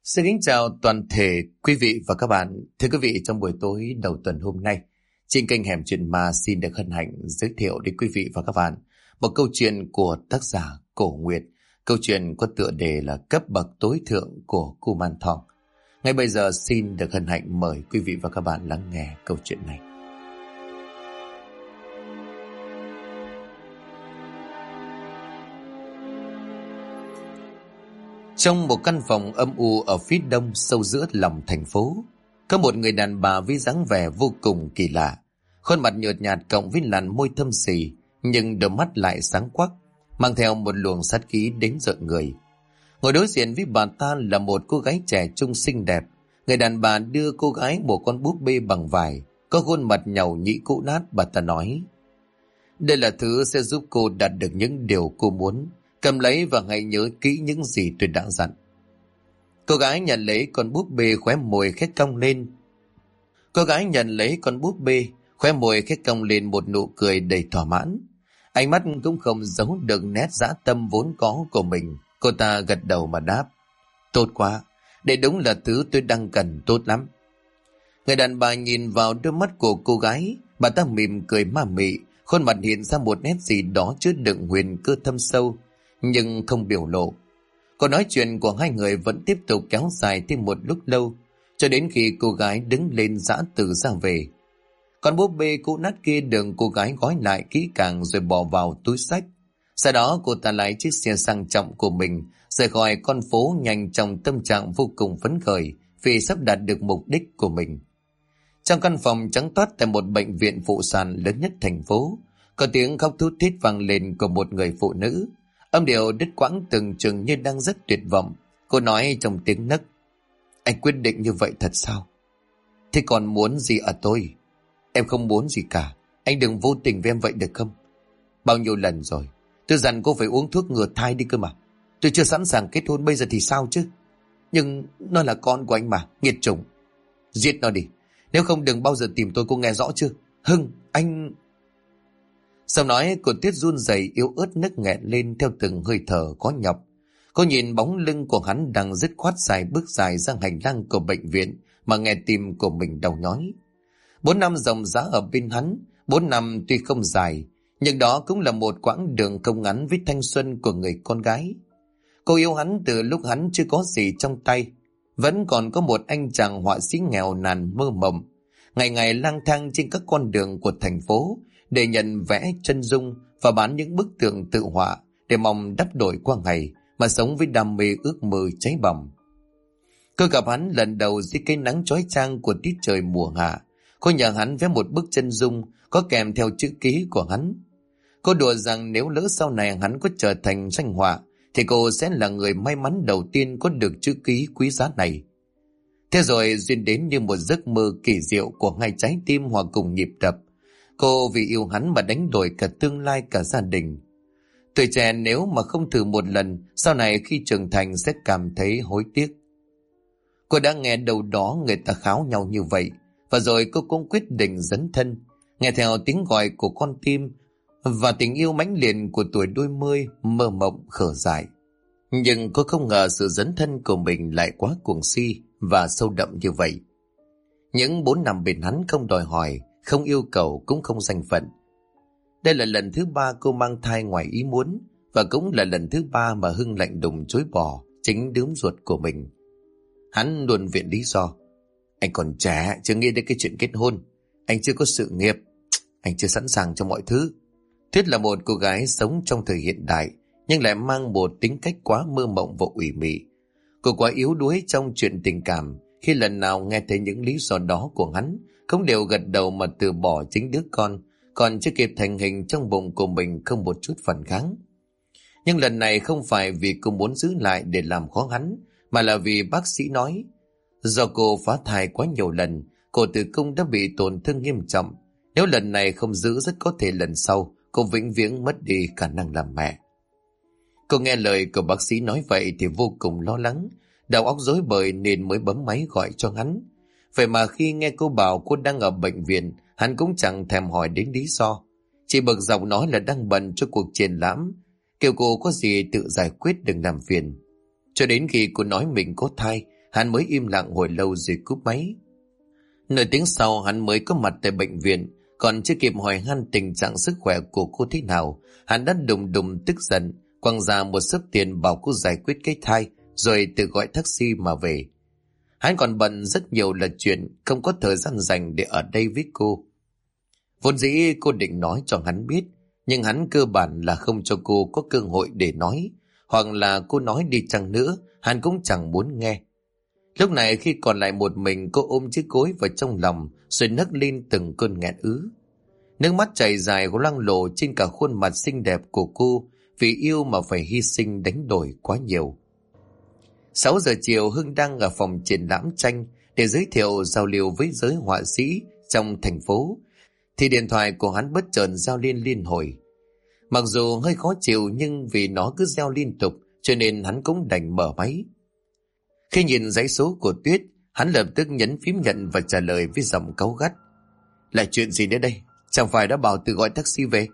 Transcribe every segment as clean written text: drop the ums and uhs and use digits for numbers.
Xin kính chào toàn thể quý vị và các bạn. Thưa quý vị, trong buổi tối đầu tuần hôm nay, trên kênh Hẻm Chuyện Ma xin được hân hạnh giới thiệu đến quý vị và các bạn một câu chuyện của tác giả Cổ Nguyệt. Câu chuyện có tựa đề là Cấp bậc tối thượng của Kuman Thong. Ngay bây giờ xin được hân hạnh mời quý vị và các bạn lắng nghe câu chuyện này. Trong một căn phòng âm u ở phía đông sâu giữa lòng thành phố, có một người đàn bà với dáng vẻ vô cùng kỳ lạ. Khuôn mặt nhợt nhạt cộng với làn môi thâm xì, nhưng đôi mắt lại sáng quắc, mang theo một luồng sát khí đến rợn người. Ngồi đối diện với bà ta là một cô gái trẻ trung xinh đẹp. Người đàn bà đưa cô gái một con búp bê bằng vải, có khuôn mặt nhàu nhĩ cũ nát. Bà ta nói: "Đây là thứ sẽ giúp cô đạt được những điều cô muốn. Cầm lấy và hãy nhớ kỹ những gì tôi đã dặn." Cô gái nhận lấy con búp bê, khóe môi khẽ cong lên. Một nụ cười đầy thỏa mãn. Ánh mắt cũng không giấu được nét dã tâm vốn có của mình. Cô ta gật đầu mà đáp: "Tốt quá, đây đúng là thứ tôi đang cần, tốt lắm." Người đàn bà nhìn vào đôi mắt của cô gái, bà ta mỉm cười ma mị, khuôn mặt hiện ra một nét gì đó chứa đựng huyền cơ thâm sâu, nhưng không biểu lộ. Cuộc nói chuyện của hai người vẫn tiếp tục kéo dài thêm một lúc lâu, cho đến khi cô gái đứng lên giã từ ra về. Con búp bê cũ nát kia được cô gái gói lại kỹ càng rồi bỏ vào túi xách. Sau đó cô ta lái chiếc xe sang trọng của mình rời khỏi con phố, nhanh trong tâm trạng vô cùng phấn khởi vì sắp đạt được mục đích của mình. Trong căn phòng trắng toát tại một bệnh viện phụ sản lớn nhất thành phố, có tiếng khóc thút thít vang lên của một người phụ nữ. Âm điệu đứt quãng tưởng chừng như đang rất tuyệt vọng. Cô nói trong tiếng nấc: "Anh quyết định như vậy thật sao? Thế còn muốn gì ở tôi? Em không muốn gì cả. Anh đừng vô tình với em vậy được không? Bao nhiêu lần rồi tôi dặn cô phải uống thuốc ngừa thai đi cơ mà. Tôi chưa sẵn sàng kết hôn, bây giờ thì sao chứ? Nhưng nó là con của anh mà, nghiệt chủng. Giết nó đi, nếu không đừng bao giờ tìm tôi, cô nghe rõ chưa? Hưng, anh..." Sau nói cô Tuyết run rẩy yếu ớt nức nghẹn lên theo từng hơi thở khó nhọc. Cô nhìn bóng lưng của hắn đang dứt khoát dài bước dài ra hành lang của bệnh viện mà nghe tim của mình đau nhói. 4 năm ròng rã ở bên hắn, 4 năm tuy không dài, nhưng đó cũng là một quãng đường không ngắn với thanh xuân của người con gái. Cô yêu hắn từ lúc hắn chưa có gì trong tay, vẫn còn có một anh chàng họa sĩ nghèo nàn mơ mộng, ngày ngày lang thang trên các con đường của thành phố để nhận vẽ chân dung và bán những bức tượng tự họa để mong đắp đổi qua ngày mà sống với đam mê ước mơ cháy bỏng. Cô gặp hắn lần đầu dưới cây nắng chói chang của tiết trời mùa hạ. Cô nhờ hắn vẽ một bức chân dung có kèm theo chữ ký của hắn. Cô đùa rằng nếu lỡ sau này hắn có trở thành danh họa thì cô sẽ là người may mắn đầu tiên có được chữ ký quý giá này. Thế rồi duyên đến như một giấc mơ kỳ diệu của hai trái tim hòa cùng nhịp đập. Cô vì yêu hắn mà đánh đổi cả tương lai, cả gia đình. Tuổi trẻ nếu mà không thử một lần, sau này khi trưởng thành sẽ cảm thấy hối tiếc. Cô đã nghe đâu đó người ta kháo nhau như vậy, và rồi cô cũng quyết định dấn thân, nghe theo tiếng gọi của con tim và tình yêu mãnh liệt của tuổi đôi mươi mơ mộng khở dại. Nhưng cô không ngờ sự dấn thân của mình lại quá cuồng si và sâu đậm như vậy. Những 4 năm bên hắn không đòi hỏi, không yêu cầu, cũng không danh phận. Đây là lần thứ 3 cô mang thai ngoài ý muốn, và cũng là lần thứ 3 mà Hưng lạnh lùng chối bỏ chính đứa ruột của mình. Hắn luôn viện lý do: "Anh còn trẻ, chưa nghĩ đến cái chuyện kết hôn. Anh chưa có sự nghiệp. Anh chưa sẵn sàng cho mọi thứ." Tuyết là một cô gái sống trong thời hiện đại, nhưng lại mang một tính cách quá mơ mộng và ủy mị. Cô quá yếu đuối trong chuyện tình cảm, khi lần nào nghe thấy những lý do đó của hắn, cũng đều gật đầu mà từ bỏ chính đứa con còn chưa kịp thành hình trong bụng của mình không một chút phản kháng. Nhưng lần này không phải vì cô muốn giữ lại để làm khó hắn, mà là vì bác sĩ nói do cô phá thai quá nhiều lần, cổ tử cung đã bị tổn thương nghiêm trọng. Nếu lần này không giữ, rất có thể lần sau cô vĩnh viễn mất đi khả năng làm mẹ. Cô nghe lời của bác sĩ nói vậy thì vô cùng lo lắng, đầu óc rối bời nên mới bấm máy gọi cho hắn. Vậy mà khi nghe cô bảo cô đang ở bệnh viện, hắn cũng chẳng thèm hỏi đến lý do, chỉ bực dọc nói là đang bận cho cuộc triển lãm, kêu cô có gì tự giải quyết, đừng làm phiền. Cho đến khi cô nói mình có thai, Hắn mới im lặng hồi lâu rồi cúp máy. Nửa tiếng sau hắn mới có mặt tại bệnh viện. Còn chưa kịp hỏi han tình trạng sức khỏe của cô thế nào, hắn đã đùng đùng tức giận quăng ra một xấp tiền bảo cô giải quyết cái thai, rồi tự gọi taxi mà về. Hắn còn bận rất nhiều là chuyện, không có thời gian dành để ở đây với cô. Vốn dĩ cô định nói cho hắn biết, nhưng hắn cơ bản là không cho cô có cơ hội để nói, hoặc là cô nói đi chăng nữa, hắn cũng chẳng muốn nghe. Lúc này khi còn lại một mình, cô ôm chiếc gối vào trong lòng rồi nấc lên từng cơn nghẹn ứ. Nước mắt chảy dài loang lổ trên cả khuôn mặt xinh đẹp của cô, vì yêu mà phải hy sinh đánh đổi quá nhiều. 6 giờ chiều, Hưng đang ở phòng triển lãm tranh để giới thiệu giao lưu với giới họa sĩ trong thành phố, thì điện thoại của hắn bất chợt reo lên liên hồi. Mặc dù hơi khó chịu nhưng vì nó cứ reo liên tục cho nên hắn cũng đành mở máy. Khi nhìn dãy số của Tuyết, hắn lập tức nhấn phím nhận và trả lời với giọng cáu gắt. Là chuyện gì nữa đây? Chẳng phải đã bảo tự gọi taxi về?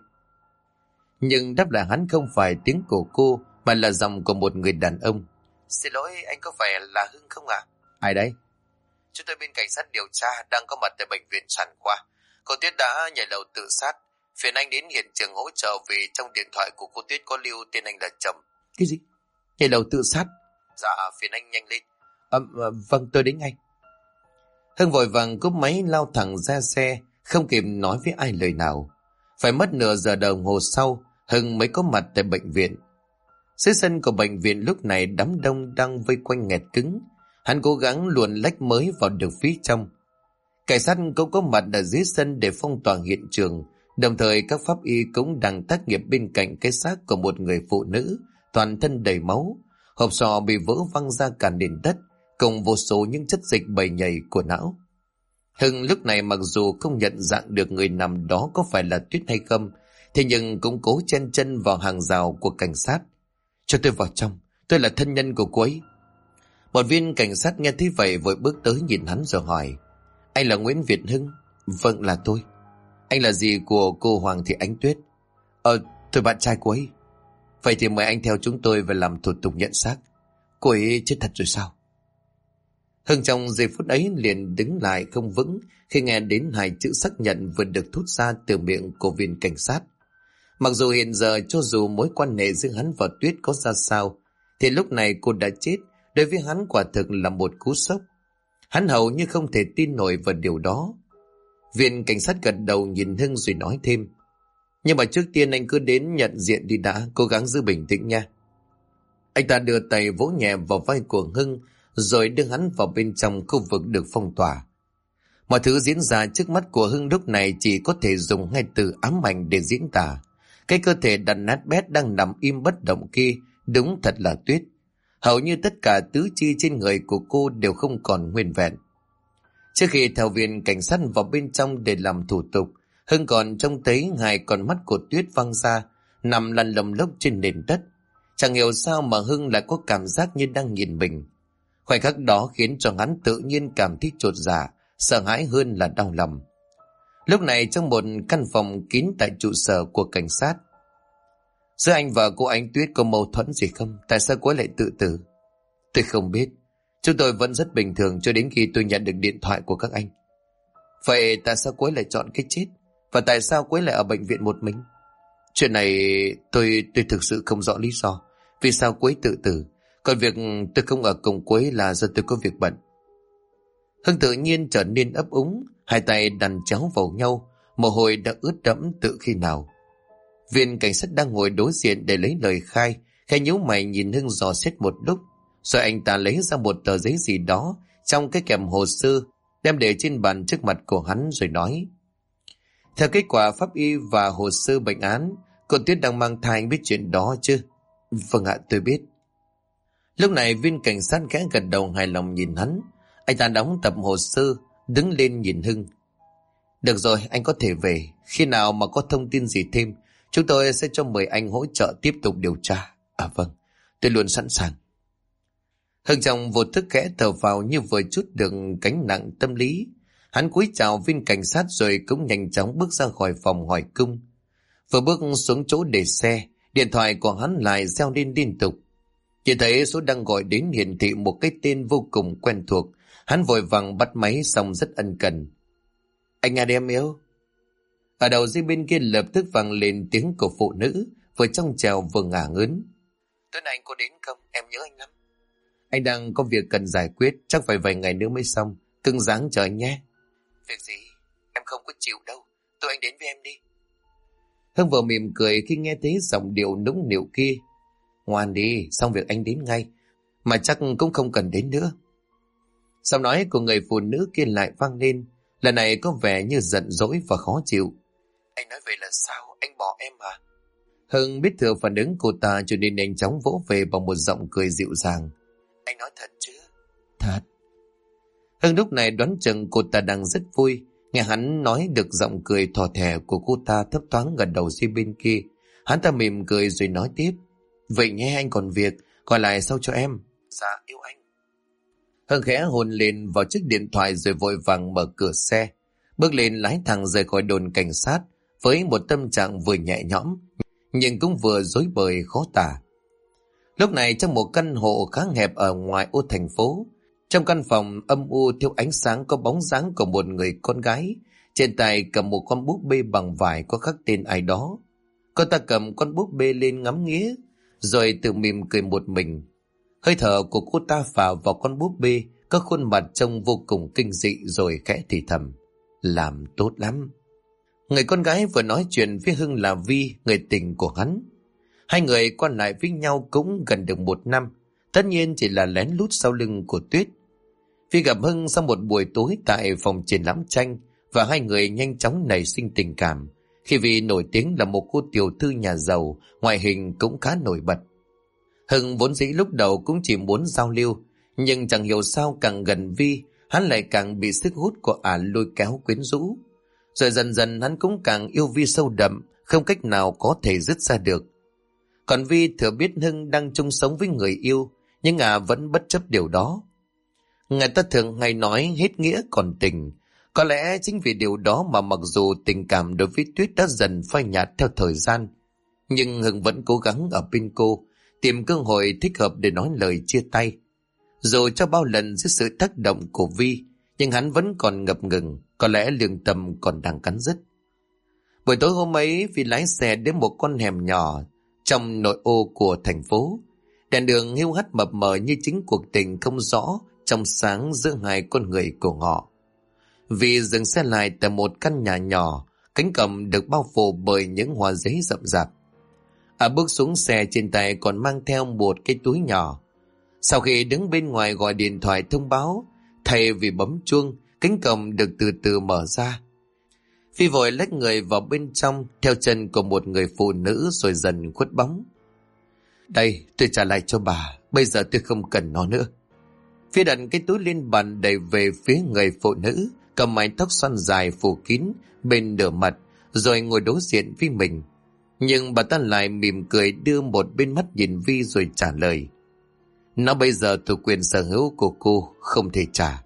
Nhưng đáp lại hắn không phải tiếng của cô, mà là giọng của một người đàn ông. Xin lỗi, anh có phải là Hưng không ạ? Ai đấy? Chúng tôi bên cảnh sát điều tra đang có mặt tại bệnh viện sản khoa. Cô Tuyết đã nhảy lầu tự sát. Phiền anh đến hiện trường hỗ trợ vì trong điện thoại của cô Tuyết có lưu tên anh là Trầm. Cái gì? Nhảy lầu tự sát? Dạ, phiền anh nhanh lên. Vâng, tôi đến ngay. Hưng vội vàng cúp máy lao thẳng ra xe, không kịp nói với ai lời nào. Phải mất nửa giờ đồng hồ sau, Hưng mới có mặt tại bệnh viện. Dưới sân của bệnh viện lúc này đám đông đang vây quanh nghẹt cứng. Hắn cố gắng luồn lách mới vào được phía trong. Cảnh sát cũng có mặt ở dưới sân để phong tỏa hiện trường. Đồng thời các pháp y cũng đang tác nghiệp bên cạnh cái xác của một người phụ nữ, toàn thân đầy máu. Hộp sọ bị vỡ văng ra cả nền đất, cùng vô số những chất dịch bầy nhầy của não. Hưng lúc này mặc dù không nhận dạng được người nằm đó có phải là Tuyết hay không, thế nhưng cũng cố chen chân vào hàng rào của cảnh sát. Cho tôi vào trong, tôi là thân nhân của cô ấy. Một viên cảnh sát nghe thấy vậy vội bước tới nhìn hắn rồi hỏi. Anh là Nguyễn Việt Hưng? Vâng, là tôi. Anh là gì của cô Hoàng Thị Ánh Tuyết? Tôi bạn trai cô ấy. Vậy thì mời anh theo chúng tôi về làm thủ tục nhận xác. Cô ấy chết thật rồi sao? Hưng trong giây phút ấy liền đứng lại không vững khi nghe đến 2 chữ xác nhận vừa được thốt ra từ miệng của viên cảnh sát. Mặc dù hiện giờ cho dù mối quan hệ giữa hắn và Tuyết có ra sao, thì lúc này cô đã chết, đối với hắn quả thực là một cú sốc. Hắn hầu như không thể tin nổi vào điều đó. Viên cảnh sát gật đầu nhìn Hưng rồi nói thêm. Nhưng mà trước tiên anh cứ đến nhận diện đi đã, cố gắng giữ bình tĩnh nha. Anh ta đưa tay vỗ nhẹ vào vai của Hưng, rồi đưa hắn vào bên trong khu vực được phong tỏa. Mọi thứ diễn ra trước mắt của Hưng lúc này chỉ có thể dùng 2 từ ám ảnh để diễn tả. Cái cơ thể đàn nát bét đang nằm im bất động kia đúng thật là Tuyết. Hầu như tất cả tứ chi trên người của cô đều không còn nguyên vẹn. Trước khi theo viên cảnh sát vào bên trong để làm thủ tục, Hưng còn trông thấy 2 con mắt của Tuyết văng ra, nằm lăn lồng lốc trên nền đất. Chẳng hiểu sao mà Hưng lại có cảm giác như đang nhìn mình. Khoảnh khắc đó khiến cho hắn tự nhiên cảm thấy chột dạ, sợ hãi hơn là đau lòng. Lúc này trong một căn phòng kín tại trụ sở của cảnh sát. Giữa anh và cô Ánh Tuyết có mâu thuẫn gì không? Tại sao cô ấy lại tự tử? Tôi không biết. Chúng tôi vẫn rất bình thường cho đến khi tôi nhận được điện thoại của các anh. Vậy tại sao cô ấy lại chọn cái chết? Và tại sao cô ấy lại ở bệnh viện một mình? Chuyện này tôi thực sự không rõ lý do. Vì sao cô ấy tự tử? Còn việc tôi không ở cùng cô ấy là do tôi có việc bận. Hưng tự nhiên trở nên ấp úng, 2 tay đan chéo vào nhau, mồ hôi đã ướt đẫm từ khi nào. Viên cảnh sát đang ngồi đối diện để lấy lời khai, khẽ nhíu mày nhìn Hưng dò xét một lúc, rồi anh ta lấy ra một tờ giấy gì đó trong cái kèm hồ sơ, đem để trên bàn trước mặt của hắn rồi nói. Theo kết quả pháp y và hồ sơ bệnh án, cô Tuyết đang mang thai, anh biết chuyện đó chứ? Vâng ạ, tôi biết. Lúc này viên cảnh sát khẽ gật đầu hài lòng nhìn hắn. Anh ta đóng tập hồ sơ, đứng lên nhìn Hưng. Được rồi, anh có thể về. Khi nào mà có thông tin gì thêm, chúng tôi sẽ cho mời anh hỗ trợ tiếp tục điều tra. Vâng, tôi luôn sẵn sàng. Hưng trong vô thức khẽ thở vào như vừa chút được gánh nặng tâm lý. Hắn cúi chào viên cảnh sát rồi cũng nhanh chóng bước ra khỏi phòng hỏi cung. Vừa bước xuống chỗ để xe, điện thoại của hắn lại reo lên liên tục. Chỉ thấy số đang gọi đến hiển thị một cái tên vô cùng quen thuộc. Hắn vội vàng bắt máy xong rất ân cần. Anh nghe đi em yêu. Ở đầu dây bên kia lập tức vang lên tiếng của phụ nữ, vừa trong trèo vừa ngả ngớn. Tối nay anh có đến không? Em nhớ anh lắm. Anh đang có việc cần giải quyết, chắc phải vài ngày nữa mới xong. Cưng ráng chờ anh nhé. Việc gì? Em không có chịu đâu. Tôi anh đến với em đi. Hưng vừa mỉm cười khi nghe thấy giọng điệu nũng nịu kia. Ngoan đi, xong việc anh đến ngay. Mà chắc cũng không cần đến nữa. Giọng nói của người phụ nữ kia lại vang lên. Lần này có vẻ như giận dỗi và khó chịu. Anh nói vậy là sao? Anh bỏ em à? Hưng biết thừa phản ứng cô ta cho nên nhanh chóng vỗ về bằng một giọng cười dịu dàng. Anh nói thật chứ? Thật. Hưng lúc này đoán chừng cô ta đang rất vui. Nghe hắn nói được giọng cười thò thẻ của cô ta thấp thoáng gần đầu dây bên kia. Hắn ta mỉm cười rồi nói tiếp. Vậy nhé, anh còn việc, gọi lại sau cho em. Dạ, yêu anh. Hưng khẽ hôn lên vào chiếc điện thoại rồi vội vàng mở cửa xe. Bước lên lái thẳng rời khỏi đồn cảnh sát với một tâm trạng vừa nhẹ nhõm nhưng cũng vừa rối bời khó tả. Lúc này trong một căn hộ khá hẹp ở ngoài ô thành phố, trong căn phòng âm u thiếu ánh sáng có bóng dáng của một người con gái, trên tay cầm một con búp bê bằng vải có khắc tên ai đó. Cô ta cầm con búp bê lên ngắm nghía rồi tự mỉm cười một mình. Hơi thở của cô ta phả vào con búp bê, có khuôn mặt trông vô cùng kinh dị rồi khẽ thì thầm. Làm tốt lắm. Người con gái vừa nói chuyện với Hưng là Vi, người tình của hắn. Hai người qua lại với nhau cũng gần được 1 năm, tất nhiên chỉ là lén lút sau lưng của Tuyết. Vi gặp Hưng sau một buổi tối tại phòng triển lãm tranh và hai người nhanh chóng nảy sinh tình cảm, khi Vi nổi tiếng là một cô tiểu thư nhà giàu, ngoại hình cũng khá nổi bật. Hưng vốn dĩ lúc đầu cũng chỉ muốn giao lưu, nhưng chẳng hiểu sao càng gần Vi, hắn lại càng bị sức hút của ả lôi kéo quyến rũ. Rồi dần dần hắn cũng càng yêu Vi sâu đậm, không cách nào có thể dứt ra được. Còn Vi thừa biết Hưng đang chung sống với người yêu, nhưng ả vẫn bất chấp điều đó. Người ta thường hay nói hết nghĩa còn tình. Có lẽ chính vì điều đó mà mặc dù tình cảm đối với Tuyết đã dần phai nhạt theo thời gian, nhưng Hưng vẫn cố gắng ở bên cô, tìm cơ hội thích hợp để nói lời chia tay. Dù cho bao lần dưới sự tác động của Vi, nhưng hắn vẫn còn ngập ngừng, có lẽ lương tâm còn đang cắn rứt. Buổi tối hôm ấy, Vi lái xe đến một con hẻm nhỏ trong nội ô của thành phố. Đèn đường hiu hắt mập mờ như chính cuộc tình không rõ trong sáng giữa hai con người của họ. Vi dừng xe lại tại một căn nhà nhỏ, cánh cổng được bao phủ bởi những hoa giấy rậm rạp. Bước xuống xe, trên tay còn mang theo một cái túi nhỏ. Sau khi đứng bên ngoài gọi điện thoại thông báo, thay vì bấm chuông, cánh cổng được từ từ mở ra. Phi vội lách người vào bên trong theo chân của một người phụ nữ rồi dần khuất bóng. Đây, tôi trả lại cho bà, bây giờ tôi không cần nó nữa. Phi đặt cái túi lên bàn đẩy về phía người phụ nữ, cầm mái tóc xoăn dài phủ kín bên nửa mặt, rồi ngồi đối diện với mình. Nhưng bà ta lại mỉm cười đưa một bên mắt nhìn Vi rồi trả lời. Nó bây giờ thuộc quyền sở hữu của cô, không thể trả.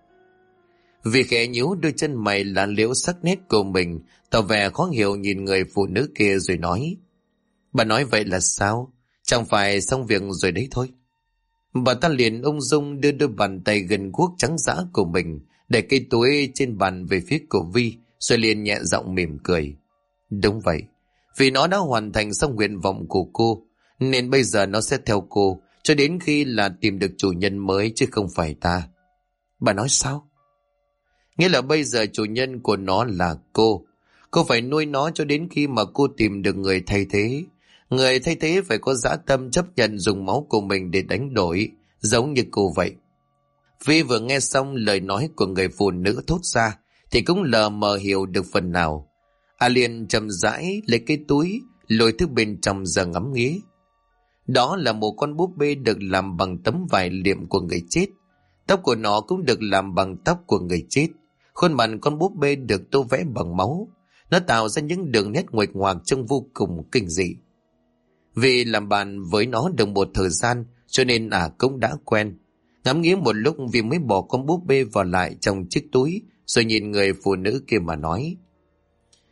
Vi khẽ nhíu đôi chân mày là liễu sắc nét của mình, tỏ vẻ khó hiểu nhìn người phụ nữ kia rồi nói. Bà nói vậy là sao? Chẳng phải xong việc rồi đấy thôi. Bà ta liền ung dung đưa đôi bàn tay gần guốc trắng dã của mình, để cây túi trên bàn về phía của Vi, rồi liền nhẹ giọng mỉm cười. Đúng vậy, vì nó đã hoàn thành xong nguyện vọng của cô, nên bây giờ nó sẽ theo cô cho đến khi là tìm được chủ nhân mới chứ không phải ta. Bà nói sao? Nghĩa là bây giờ chủ nhân của nó là cô. Cô phải nuôi nó cho đến khi mà cô tìm được người thay thế. Người thay thế phải có dã tâm chấp nhận dùng máu của mình để đánh đổi, giống như cô vậy. Vi vừa nghe xong lời nói của người phụ nữ thốt ra thì cũng lờ mờ hiểu được phần nào. Liền chậm rãi lấy cái túi, lôi thứ bên trong ra ngắm nghía. Đó là một con búp bê được làm bằng tấm vải liệm của người chết. Tóc của nó cũng được làm bằng tóc của người chết. Khuôn mặt con búp bê được tô vẽ bằng máu. Nó tạo ra những đường nét nguệch ngoạc trông vô cùng kinh dị. Vì làm bạn với nó được một thời gian cho nên cũng đã quen. Ngắm nghía một lúc vì mới bỏ con búp bê vào lại trong chiếc túi, rồi nhìn người phụ nữ kia mà nói.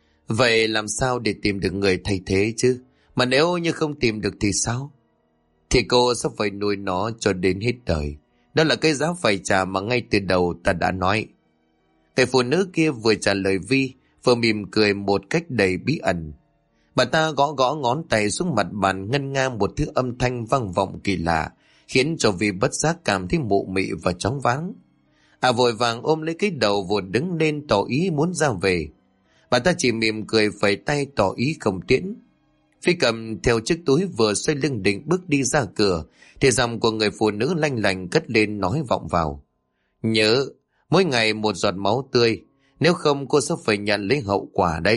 Vậy làm sao để tìm được người thay thế chứ? Mà nếu như không tìm được thì sao? thì cô sẽ phải nuôi nó cho đến hết đời. Đó là cái giá phải trả mà ngay từ đầu ta đã nói. Người phụ nữ kia vừa trả lời Vi, vừa mỉm cười một cách đầy bí ẩn. Bà ta gõ gõ ngón tay xuống mặt bàn, ngân nga một thứ âm thanh vang vọng kỳ lạ, khiến cho Vi bất giác cảm thấy mụ mị và chóng váng. Vội vàng ôm lấy cái đầu vụt đứng lên tỏ ý muốn ra về. Bà ta chỉ mỉm cười phẩy tay tỏ ý không tiễn. Vi cầm theo chiếc túi vừa xoay lưng định bước đi ra cửa, thì giọng của người phụ nữ lanh lành cất lên nói vọng vào. Nhớ, mỗi ngày một giọt máu tươi, nếu không cô sẽ phải nhận lấy hậu quả đấy.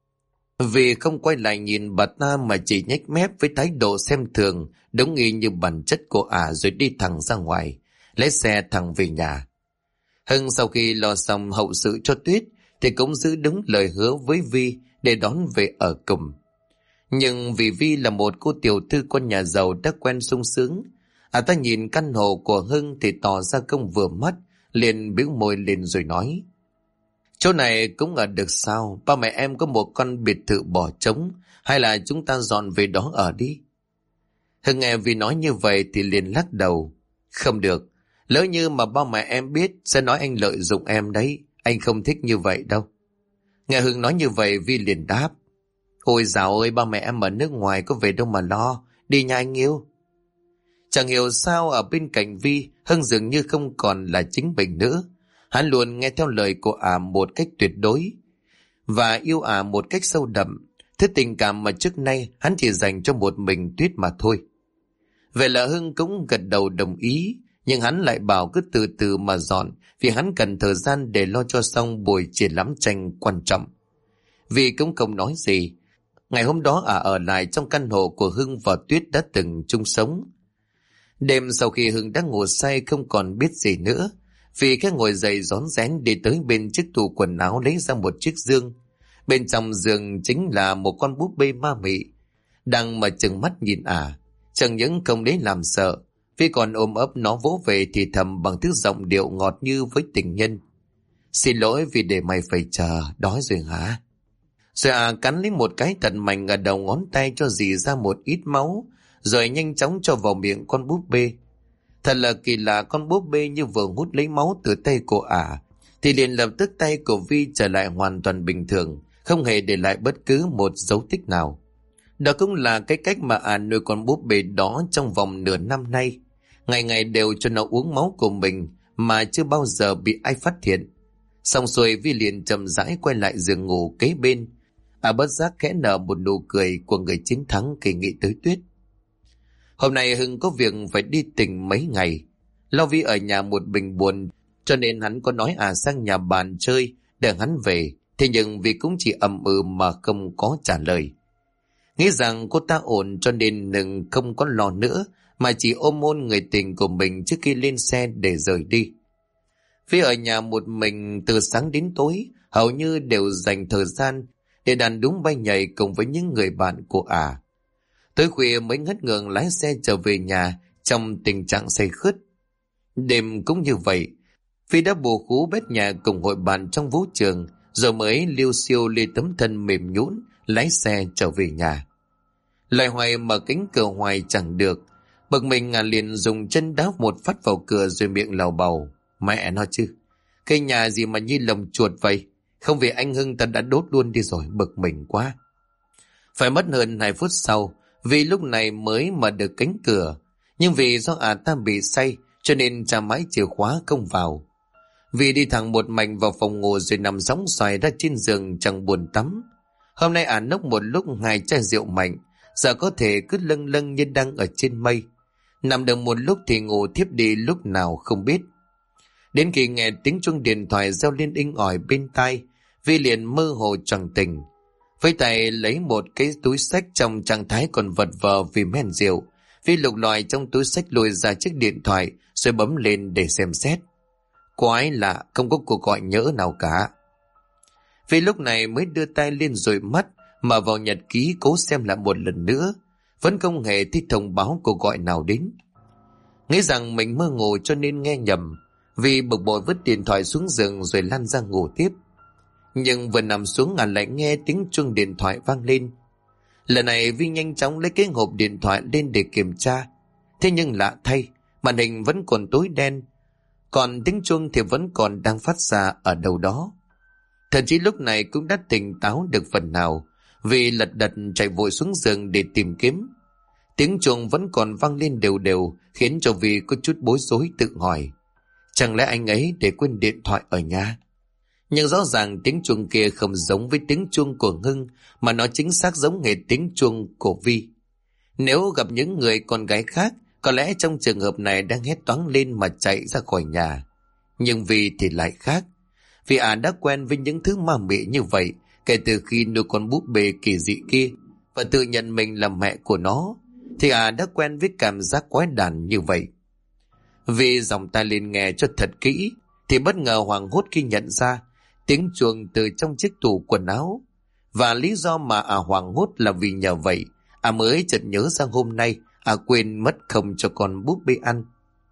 Vì không quay lại nhìn bà ta mà chỉ nhếch mép với thái độ xem thường, đúng y như bản chất của rồi đi thẳng ra ngoài, lấy xe thẳng về nhà. Hưng sau khi lo xong hậu sự cho Tuyết thì cũng giữ đúng lời hứa với Vi để đón về ở cùng. Nhưng vì Vi là một cô tiểu thư con nhà giàu đã quen sung sướng, ta nhìn căn hộ của Hưng thì tỏ ra không vừa mắt, liền bĩu môi lên rồi nói: chỗ này cũng ở được sao? Ba mẹ em có một con biệt thự bỏ trống, hay là chúng ta dọn về đó ở đi? Hưng nghe Vi nói như vậy thì liền lắc đầu: không được, lỡ như mà ba mẹ em biết sẽ nói anh lợi dụng em đấy, anh không thích như vậy đâu. Nghe Hưng nói như vậy Vi liền đáp: ôi dạo ơi, ba mẹ em ở nước ngoài có về đâu mà lo, đi nha anh yêu. Chẳng hiểu sao ở bên cạnh Vi, Hưng dường như không còn là chính mình nữa. Hắn luôn nghe theo lời của một cách tuyệt đối và yêu một cách sâu đậm, thứ tình cảm mà trước nay hắn chỉ dành cho một mình Tuyết mà thôi. Vậy là Hưng cũng gật đầu đồng ý, nhưng hắn lại bảo cứ từ từ mà dọn, vì hắn cần thời gian để lo cho xong buổi triển lãm tranh quan trọng. Vì cũng không nói gì. Ngày hôm đó ở lại trong căn hộ của Hưng và Tuyết đã từng chung sống. Đêm sau khi Hưng đã ngủ say không còn biết gì nữa, vì khẽ ngồi dậy rón rén đi tới bên chiếc tủ quần áo lấy ra một chiếc giường. Bên trong giường chính là một con búp bê ma mị đang mà trừng mắt nhìn chẳng những không lấy làm sợ, vì còn ôm ấp nó vỗ về thì thầm bằng thứ giọng điệu ngọt như với tình nhân: xin lỗi vì để mày phải chờ, đói rồi hả? Rồi cắn lấy một cái thật mạnh ở đầu ngón tay cho rỉ ra một ít máu, rồi nhanh chóng cho vào miệng con búp bê. Thật là kỳ lạ, con búp bê như vừa hút lấy máu từ tay của thì liền lập tức tay của Vi trở lại hoàn toàn bình thường, không hề để lại bất cứ một dấu tích nào. Đó cũng là cái cách mà nuôi con búp bê đó trong vòng nửa năm nay. Ngày ngày đều cho nó uống máu của mình mà chưa bao giờ bị ai phát hiện. Xong xuôi Vi liền chậm rãi quay lại giường ngủ kế bên. Bất giác khẽ nở một nụ cười của người chiến thắng khi nghĩ tới Tuyết. Hôm nay Hưng có việc phải đi tỉnh mấy ngày. Lo Vi ở nhà một mình buồn, cho nên hắn có nói sang nhà bạn chơi để hắn về. Thế nhưng Vi cũng chỉ ậm ừ mà không có trả lời. Nghĩ rằng cô ta ổn cho nên Hưng không có lo nữa, mà chỉ ôm hôn người tình của mình trước khi lên xe để rời đi. Vi ở nhà một mình từ sáng đến tối, hầu như đều dành thời gian để đàn đúng bay nhảy cùng với những người bạn của Tới khuya mới ngất ngường lái xe trở về nhà trong tình trạng say khướt. Đêm cũng như vậy, Vi đã bồ khú bét nhà cùng hội bạn trong vũ trường, rồi mới liêu xiêu lê tấm thân mềm nhũn lái xe trở về nhà. Lại hoài mở cánh cửa hoài chẳng được, bực mình liền dùng chân đá một phát vào cửa rồi miệng lầu bầu: mẹ nó chứ, cái nhà gì mà như lồng chuột vậy, không vì anh Hưng ta đã đốt luôn đi rồi, bực mình quá. Phải mất hơn 2 phút sau, vì lúc này mới mở được cánh cửa, nhưng vì do ta bị say cho nên cha mãi chìa khóa không vào. Vì đi thẳng một mạch vào phòng ngủ rồi nằm sóng xoài ra trên giường chẳng buồn tắm. Hôm nay nốc một lúc 2 chai rượu mạnh, giờ có thể cứ lâng lâng như đang ở trên mây. Nằm được một lúc thì ngủ thiếp đi lúc nào không biết. Đến khi nghe tiếng chuông điện thoại reo lên inh ỏi bên tai, Vi liền mơ hồ choàng tỉnh. Với tay lấy một cái túi xách trong trạng thái còn vật vờ vì men rượu, Vi lục lọi trong túi xách lôi ra chiếc điện thoại rồi bấm lên để xem xét. Quái lạ, không có cuộc gọi nhỡ nào cả. Vi lúc này mới đưa tay lên dụi mắt mà vào nhật ký cố xem lại một lần nữa, vẫn không hề thấy thông báo cuộc gọi nào đến. Nghĩ rằng mình mơ ngủ cho nên nghe nhầm, Vi bực bội vứt điện thoại xuống giường rồi lăn ra ngủ tiếp. Nhưng vừa nằm xuống lại nghe tiếng chuông điện thoại vang lên. Lần này Vi nhanh chóng lấy cái hộp điện thoại lên để kiểm tra. Thế nhưng lạ thay, màn hình vẫn còn tối đen, còn tiếng chuông thì vẫn còn đang phát ra ở đâu đó. Thậm chí lúc này cũng đã tỉnh táo được phần nào, vì lật đật chạy vội xuống giường để tìm kiếm. Tiếng chuông vẫn còn vang lên đều đều, khiến cho Vi có chút bối rối tự hỏi, chẳng lẽ anh ấy để quên điện thoại ở nhà? Nhưng rõ ràng tiếng chuông kia không giống với tiếng chuông của Hưng, mà nó chính xác giống hệt tiếng chuông của Vi. Nếu gặp những người con gái khác, có lẽ trong trường hợp này đang hét toáng lên mà chạy ra khỏi nhà. Nhưng Vi thì lại khác, vì đã quen với những thứ ma mị như vậy kể từ khi nuôi con búp bê kỳ dị kia và tự nhận mình là mẹ của nó, thì đã quen với cảm giác quái đản như vậy. Vi giọng tai lên nghe cho thật kỹ, thì bất ngờ hoảng hốt khi nhận ra tiếng chuông từ trong chiếc tủ quần áo. Và lý do mà hoảng hốt là vì nhờ vậy mới chợt nhớ ra hôm nay quên mất không cho con búp bê ăn.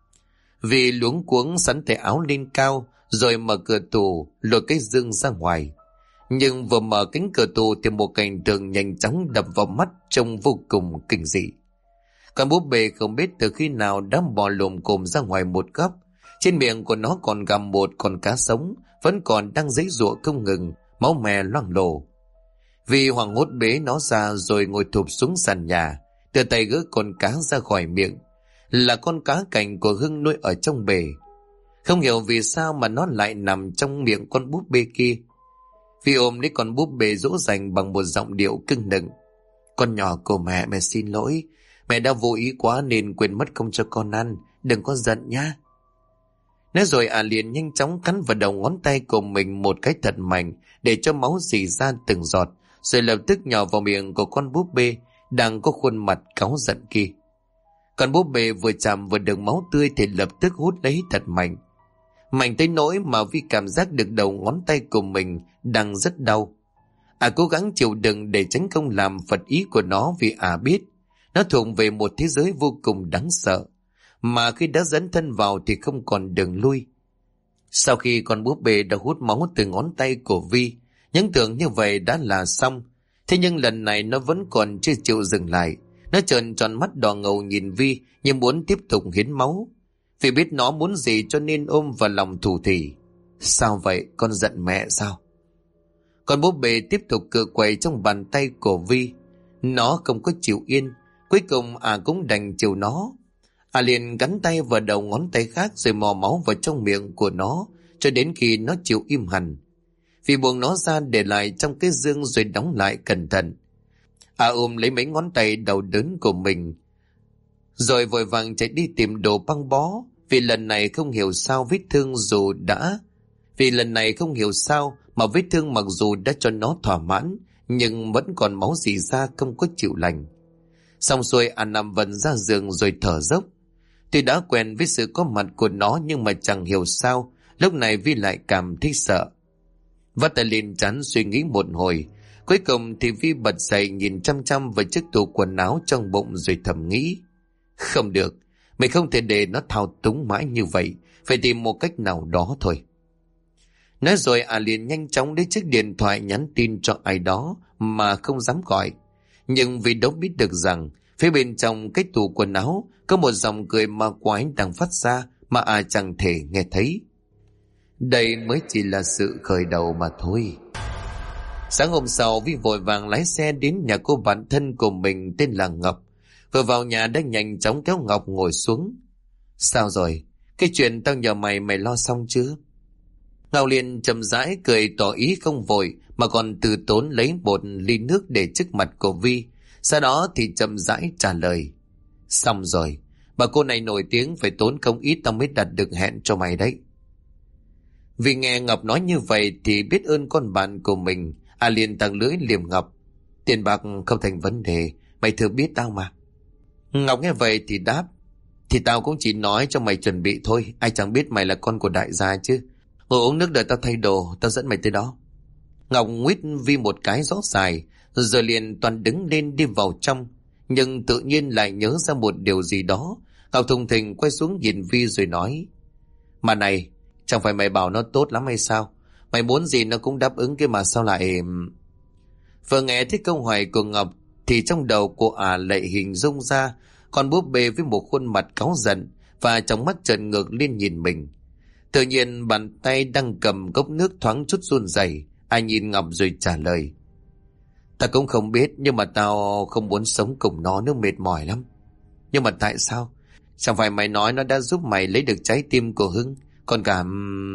Vì luống cuống sắn tay áo lên cao, rồi mở cửa tủ lôi cái giường ra ngoài. Nhưng vừa mở cánh cửa tủ thì một cảnh tượng nhanh chóng đập vào mắt trông vô cùng kinh dị. Con búp bê không biết từ khi nào đã bò lồm cồm ra ngoài một góc. Trên miệng của nó còn gặm một con cá sống, vẫn còn đang giãy giụa không ngừng, máu me loang lổ. Vì hoảng hốt bế nó ra rồi ngồi thụp xuống sàn nhà, đưa tay gỡ con cá ra khỏi miệng. Là con cá cảnh của Hưng nuôi ở trong bể. Không hiểu vì sao mà nó lại nằm trong miệng con búp bê kia. Vì ôm lấy con búp bê dỗ dành bằng một giọng điệu cưng nựng. Con nhỏ của mẹ xin lỗi. Mẹ đã vô ý quá nên quên mất không cho con ăn. Đừng có giận nhá. Nói rồi liền nhanh chóng cắn vào đầu ngón tay của mình một cái thật mạnh để cho máu rỉ ra từng giọt, rồi lập tức nhỏ vào miệng của con búp bê đang có khuôn mặt cáu giận kia. Con búp bê vừa chạm vào đường máu tươi thì lập tức hút lấy thật mạnh. Mạnh tới nỗi mà Vi cảm giác được đầu ngón tay của mình đang rất đau. Cố gắng chịu đựng để tránh không làm phật ý của nó, vì biết nó thuộc về một thế giới vô cùng đáng sợ, mà khi đã dẫn thân vào thì không còn đường lui. Sau khi con búp bê đã hút máu từ ngón tay của Vi, những tưởng như vậy đã là xong. Thế nhưng lần này nó vẫn còn chưa chịu dừng lại. Nó trợn tròn mắt đỏ ngầu nhìn Vi như muốn tiếp tục hiến máu. Vì biết nó muốn gì cho nên ôm vào lòng thủ thỉ. Sao vậy, con giận mẹ sao? Con búp bê tiếp tục cựa quậy trong bàn tay của Vi. Nó không có chịu yên. Cuối cùng cũng đành chịu nó. Liền gắn tay vào đầu ngón tay khác rồi mò máu vào trong miệng của nó cho đến khi nó chịu im hẳn. Vì buông nó ra để lại trong cái giường rồi đóng lại cẩn thận. Ôm lấy mấy ngón tay đau đớn của mình rồi vội vàng chạy đi tìm đồ băng bó. Vì lần này không hiểu sao mà vết thương mặc dù đã cho nó thỏa mãn nhưng vẫn còn máu rỉ ra không có chịu lành. Xong xuôi nằm vần ra giường rồi thở dốc. Tuy đã quen với sự có mặt của nó nhưng mà chẳng hiểu sao lúc này Vi lại cảm thấy sợ. Vắt tay lên trán suy nghĩ một hồi. Cuối cùng thì Vi bật dậy nhìn chăm chăm vào chiếc tủ quần áo trong bụng rồi thầm nghĩ. Không được, mình không thể để nó thao túng mãi như vậy, phải tìm một cách nào đó thôi. Nói rồi liền nhanh chóng lấy chiếc điện thoại nhắn tin cho ai đó mà không dám gọi. Nhưng vì đâu biết được rằng phía bên trong cái tủ quần áo có một giọng cười ma quái đang phát ra mà chẳng thể nghe thấy. Đây mới chỉ là sự khởi đầu mà thôi. Sáng hôm sau Vi vội vàng lái xe đến nhà cô bạn thân của mình tên là Ngọc. Vừa vào nhà đã nhanh chóng kéo Ngọc ngồi xuống. Sao rồi? Cái chuyện tao nhờ mày lo xong chưa? Ngọc liền chậm rãi cười tỏ ý không vội mà còn từ tốn lấy một ly nước để trước mặt của Vi. Sau đó thì chậm rãi trả lời. Xong rồi, bà cô này nổi tiếng phải tốn không ít tao mới đặt được hẹn cho mày đấy. Vì nghe Ngọc nói như vậy thì biết ơn con bạn của mình, liền tặng lưỡi liềm Ngọc. Tiền bạc không thành vấn đề, mày thừa biết tao mà. Ngọc nghe vậy thì đáp. Thì tao cũng chỉ nói cho mày chuẩn bị thôi, ai chẳng biết mày là con của đại gia chứ. Ngồi uống nước đợi tao thay đồ, tao dẫn mày tới đó. Ngọc nguyết Vi một cái rõ dài, rồi liền toàn đứng lên đi vào trong. Nhưng tự nhiên lại nhớ ra một điều gì đó. Ngọc thùng thình quay xuống nhìn Vi rồi nói. Mà này, chẳng phải mày bảo nó tốt lắm hay sao? Mày muốn gì nó cũng đáp ứng kia mà sao lại... Vừa nghe thấy câu hỏi của Ngọc thì trong đầu cô lại hình dung ra Con búp bê với một khuôn mặt cáu giận và trong mắt trợn ngược lên nhìn mình. Tự nhiên bàn tay đang cầm cốc nước thoáng chút run rẩy. Ai nhìn Ngọc rồi trả lời: "Ta cũng không biết, nhưng mà tao không muốn sống cùng nó nữa, mệt mỏi lắm." "Nhưng mà tại sao? Chẳng phải mày nói nó đã giúp mày lấy được trái tim của Hưng, còn cả..."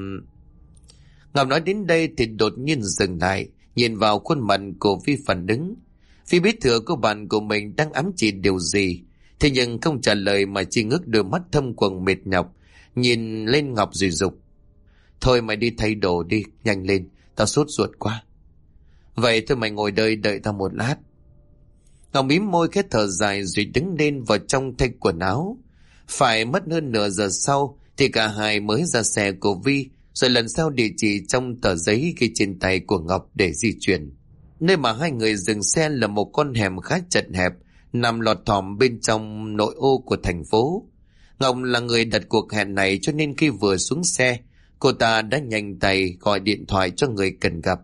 Ngọc nói đến đây thì đột nhiên dừng lại, nhìn vào khuôn mặt của Vi phản ứng. Vi biết thừa cô bạn của mình đang ám chỉ điều gì, thế nhưng không trả lời mà chỉ ngước đôi mắt thâm quầng mệt nhọc nhìn lên Ngọc rồi dục: "Thôi mày đi thay đồ đi, nhanh lên, tao sốt ruột quá." "Vậy thôi mày ngồi đợi tao một lát." Ngọc mím môi khẽ thở dài rồi đứng lên vào trong thay quần áo. Phải mất hơn nửa giờ sau thì cả hai mới ra xe của Vi, rồi lần sau địa chỉ trong tờ giấy ghi trên tay của Ngọc để di chuyển. Nơi mà hai người dừng xe là một con hẻm khá chật hẹp, nằm lọt thỏm bên trong nội ô của thành phố. Ngọc là người đặt cuộc hẹn này, cho nên khi vừa xuống xe, cô ta đã nhanh tay gọi điện thoại cho người cần gặp.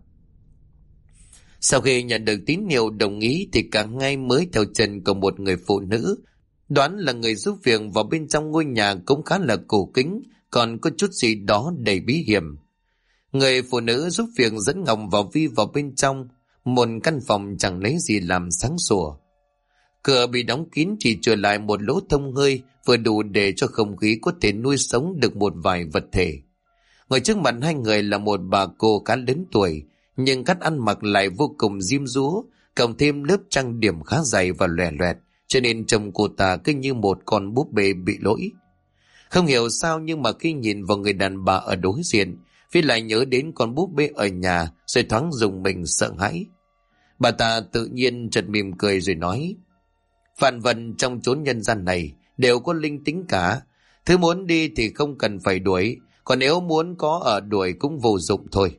Sau khi nhận được tín hiệu đồng ý thì cả hai mới theo chân của một người phụ nữ, đoán là người giúp việc vào bên trong ngôi nhà cũng khá là cổ kính, còn có chút gì đó đầy bí hiểm. Người phụ nữ giúp việc dẫn Ngọc và Vi vào bên trong một căn phòng chẳng lấy gì làm sáng sủa. Cửa bị đóng kín, chỉ trừ lại một lỗ thông hơi vừa đủ để cho không khí có thể nuôi sống được một vài vật thể. Ngồi trước mặt hai người là một bà cô khá lớn tuổi, nhưng cách ăn mặc lại vô cùng diêm dúa, cộng thêm lớp trang điểm khá dày và lòe loẹt, cho nên trông cô ta cứ như một con búp bê bị lỗi. Không hiểu sao nhưng mà khi nhìn vào người đàn bà ở đối diện, Phi lại nhớ đến con búp bê ở nhà, rồi thoáng rùng mình sợ hãi. Bà ta tự nhiên chợt mỉm cười rồi nói: "Vạn vật trong chốn nhân gian này đều có linh tính cả. Thứ muốn đi thì không cần phải đuổi, còn nếu muốn có ở đuổi cũng vô dụng thôi."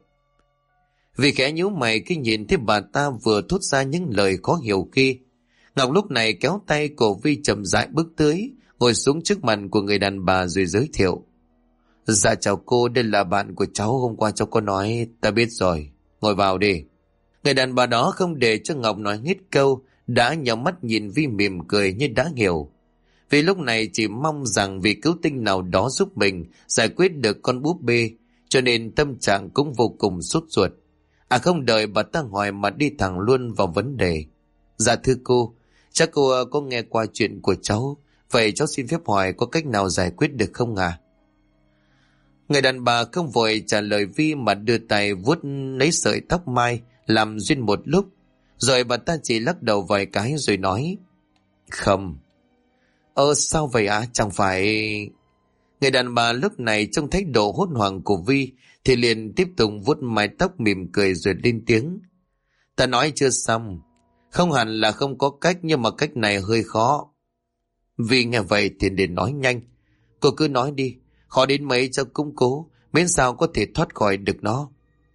Vì khẽ nhíu mày khi nhìn thấy bà ta vừa thốt ra những lời khó hiểu kia. Ngọc lúc này kéo tay cổ Vi chậm rãi bước tới, ngồi xuống trước mặt của người đàn bà rồi giới thiệu: "Dạ chào cô, đây là bạn của cháu, hôm qua cháu có nói." "Ta biết rồi, ngồi vào đi." Người đàn bà đó không để cho Ngọc nói hết câu, đã nhắm mắt nhìn Vi mỉm cười như đã hiểu. Vì lúc này chỉ mong rằng vị cứu tinh nào đó giúp mình giải quyết được con búp bê, cho nên tâm trạng cũng vô cùng sốt ruột. Không đợi bà ta hỏi mà đi thẳng luôn vào vấn đề: "Dạ thưa cô, chắc cô có nghe qua chuyện của cháu, vậy cháu xin phép hỏi có cách nào giải quyết được không ạ?" Người đàn bà không vội trả lời Vi mà đưa tay vuốt lấy sợi tóc mai làm duyên một lúc, rồi bà ta chỉ lắc đầu vài cái rồi nói: "Không." Sao vậy ạ? Chẳng phải..." Người đàn bà lúc này trong thái độ hốt hoảng của Vi thì liền tiếp tục vuốt mái tóc mỉm cười rồi lên tiếng: "Ta nói chưa xong. Không hẳn là không có cách, nhưng mà cách này hơi khó." Vi nghe vậy thì liền nói nhanh: "Cô cứ nói đi, khó đến mấy cháu cũng cố, miễn sao có thể thoát khỏi được nó."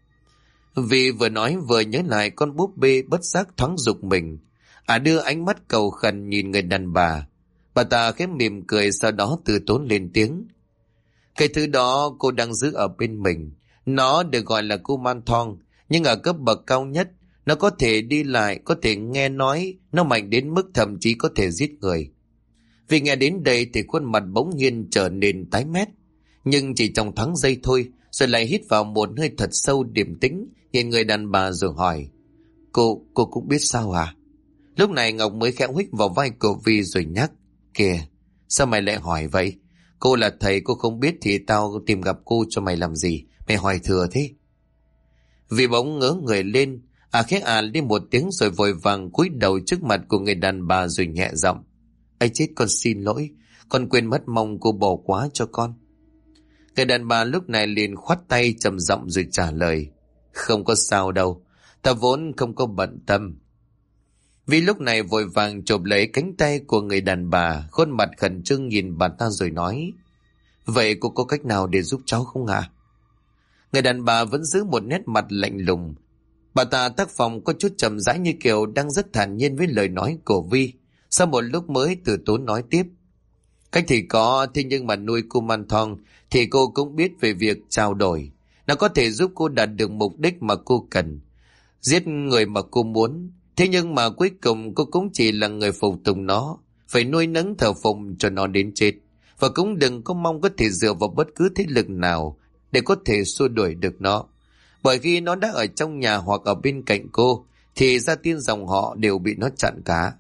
Vi vừa nói vừa nhớ lại con búp bê bất giác thoáng giục mình. Đưa ánh mắt cầu khẩn nhìn người đàn bà. Bà ta khẽ mỉm cười, sau đó từ tốn lên tiếng: "Cái thứ đó cô đang giữ ở bên mình. Nó được gọi là kuman thong, nhưng ở cấp bậc cao nhất, nó có thể đi lại, có thể nghe nói, nó mạnh đến mức thậm chí có thể giết người." Vì nghe đến đây thì khuôn mặt bỗng nhiên trở nên tái mét, nhưng chỉ trong thoáng giây thôi, rồi lại hít vào một hơi thật sâu, điềm tĩnh nhìn người đàn bà rồi hỏi: Cô cũng biết sao à?" Lúc này Ngọc mới khẽ huých vào vai của Vi rồi nhắc: "Kìa, sao mày lại hỏi vậy? Cô là thầy, cô không biết thì tao tìm gặp cô cho mày làm gì? Mày hỏi thừa thế." Vi bỗng ngớ người lên, khẽ đi một tiếng rồi vội vàng cúi đầu trước mặt của người đàn bà rồi nhẹ giọng: "Ấy chết, con xin lỗi, con quên mất, mong cô bỏ quá cho con." Người đàn bà lúc này liền khoát tay trầm giọng rồi trả lời: "Không có sao đâu, ta vốn không có bận tâm." Vì lúc này vội vàng chộp lấy cánh tay của người đàn bà, khuôn mặt khẩn trương nhìn bà ta rồi nói: "Vậy cô có cách nào để giúp cháu không ạ?" Người đàn bà vẫn giữ một nét mặt lạnh lùng. Bà ta tác phong có chút chậm rãi như kiểu đang rất thản nhiên với lời nói của Vi. Sau một lúc mới từ tốn nói tiếp: "Cách thì có, thế nhưng mà nuôi kuman thong thì cô cũng biết về việc trao đổi. Nó có thể giúp cô đạt được mục đích mà cô cần, giết người mà cô muốn. Thế nhưng mà cuối cùng cô cũng chỉ là người phục tùng nó. phải nuôi nấng thờ phụng cho nó đến chết. Và cũng đừng có mong có thể dựa vào bất cứ thế lực nào để có thể xua đuổi được nó. Bởi khi nó đã ở trong nhà hoặc ở bên cạnh cô, thì gia tiên dòng họ đều bị nó chặn cả.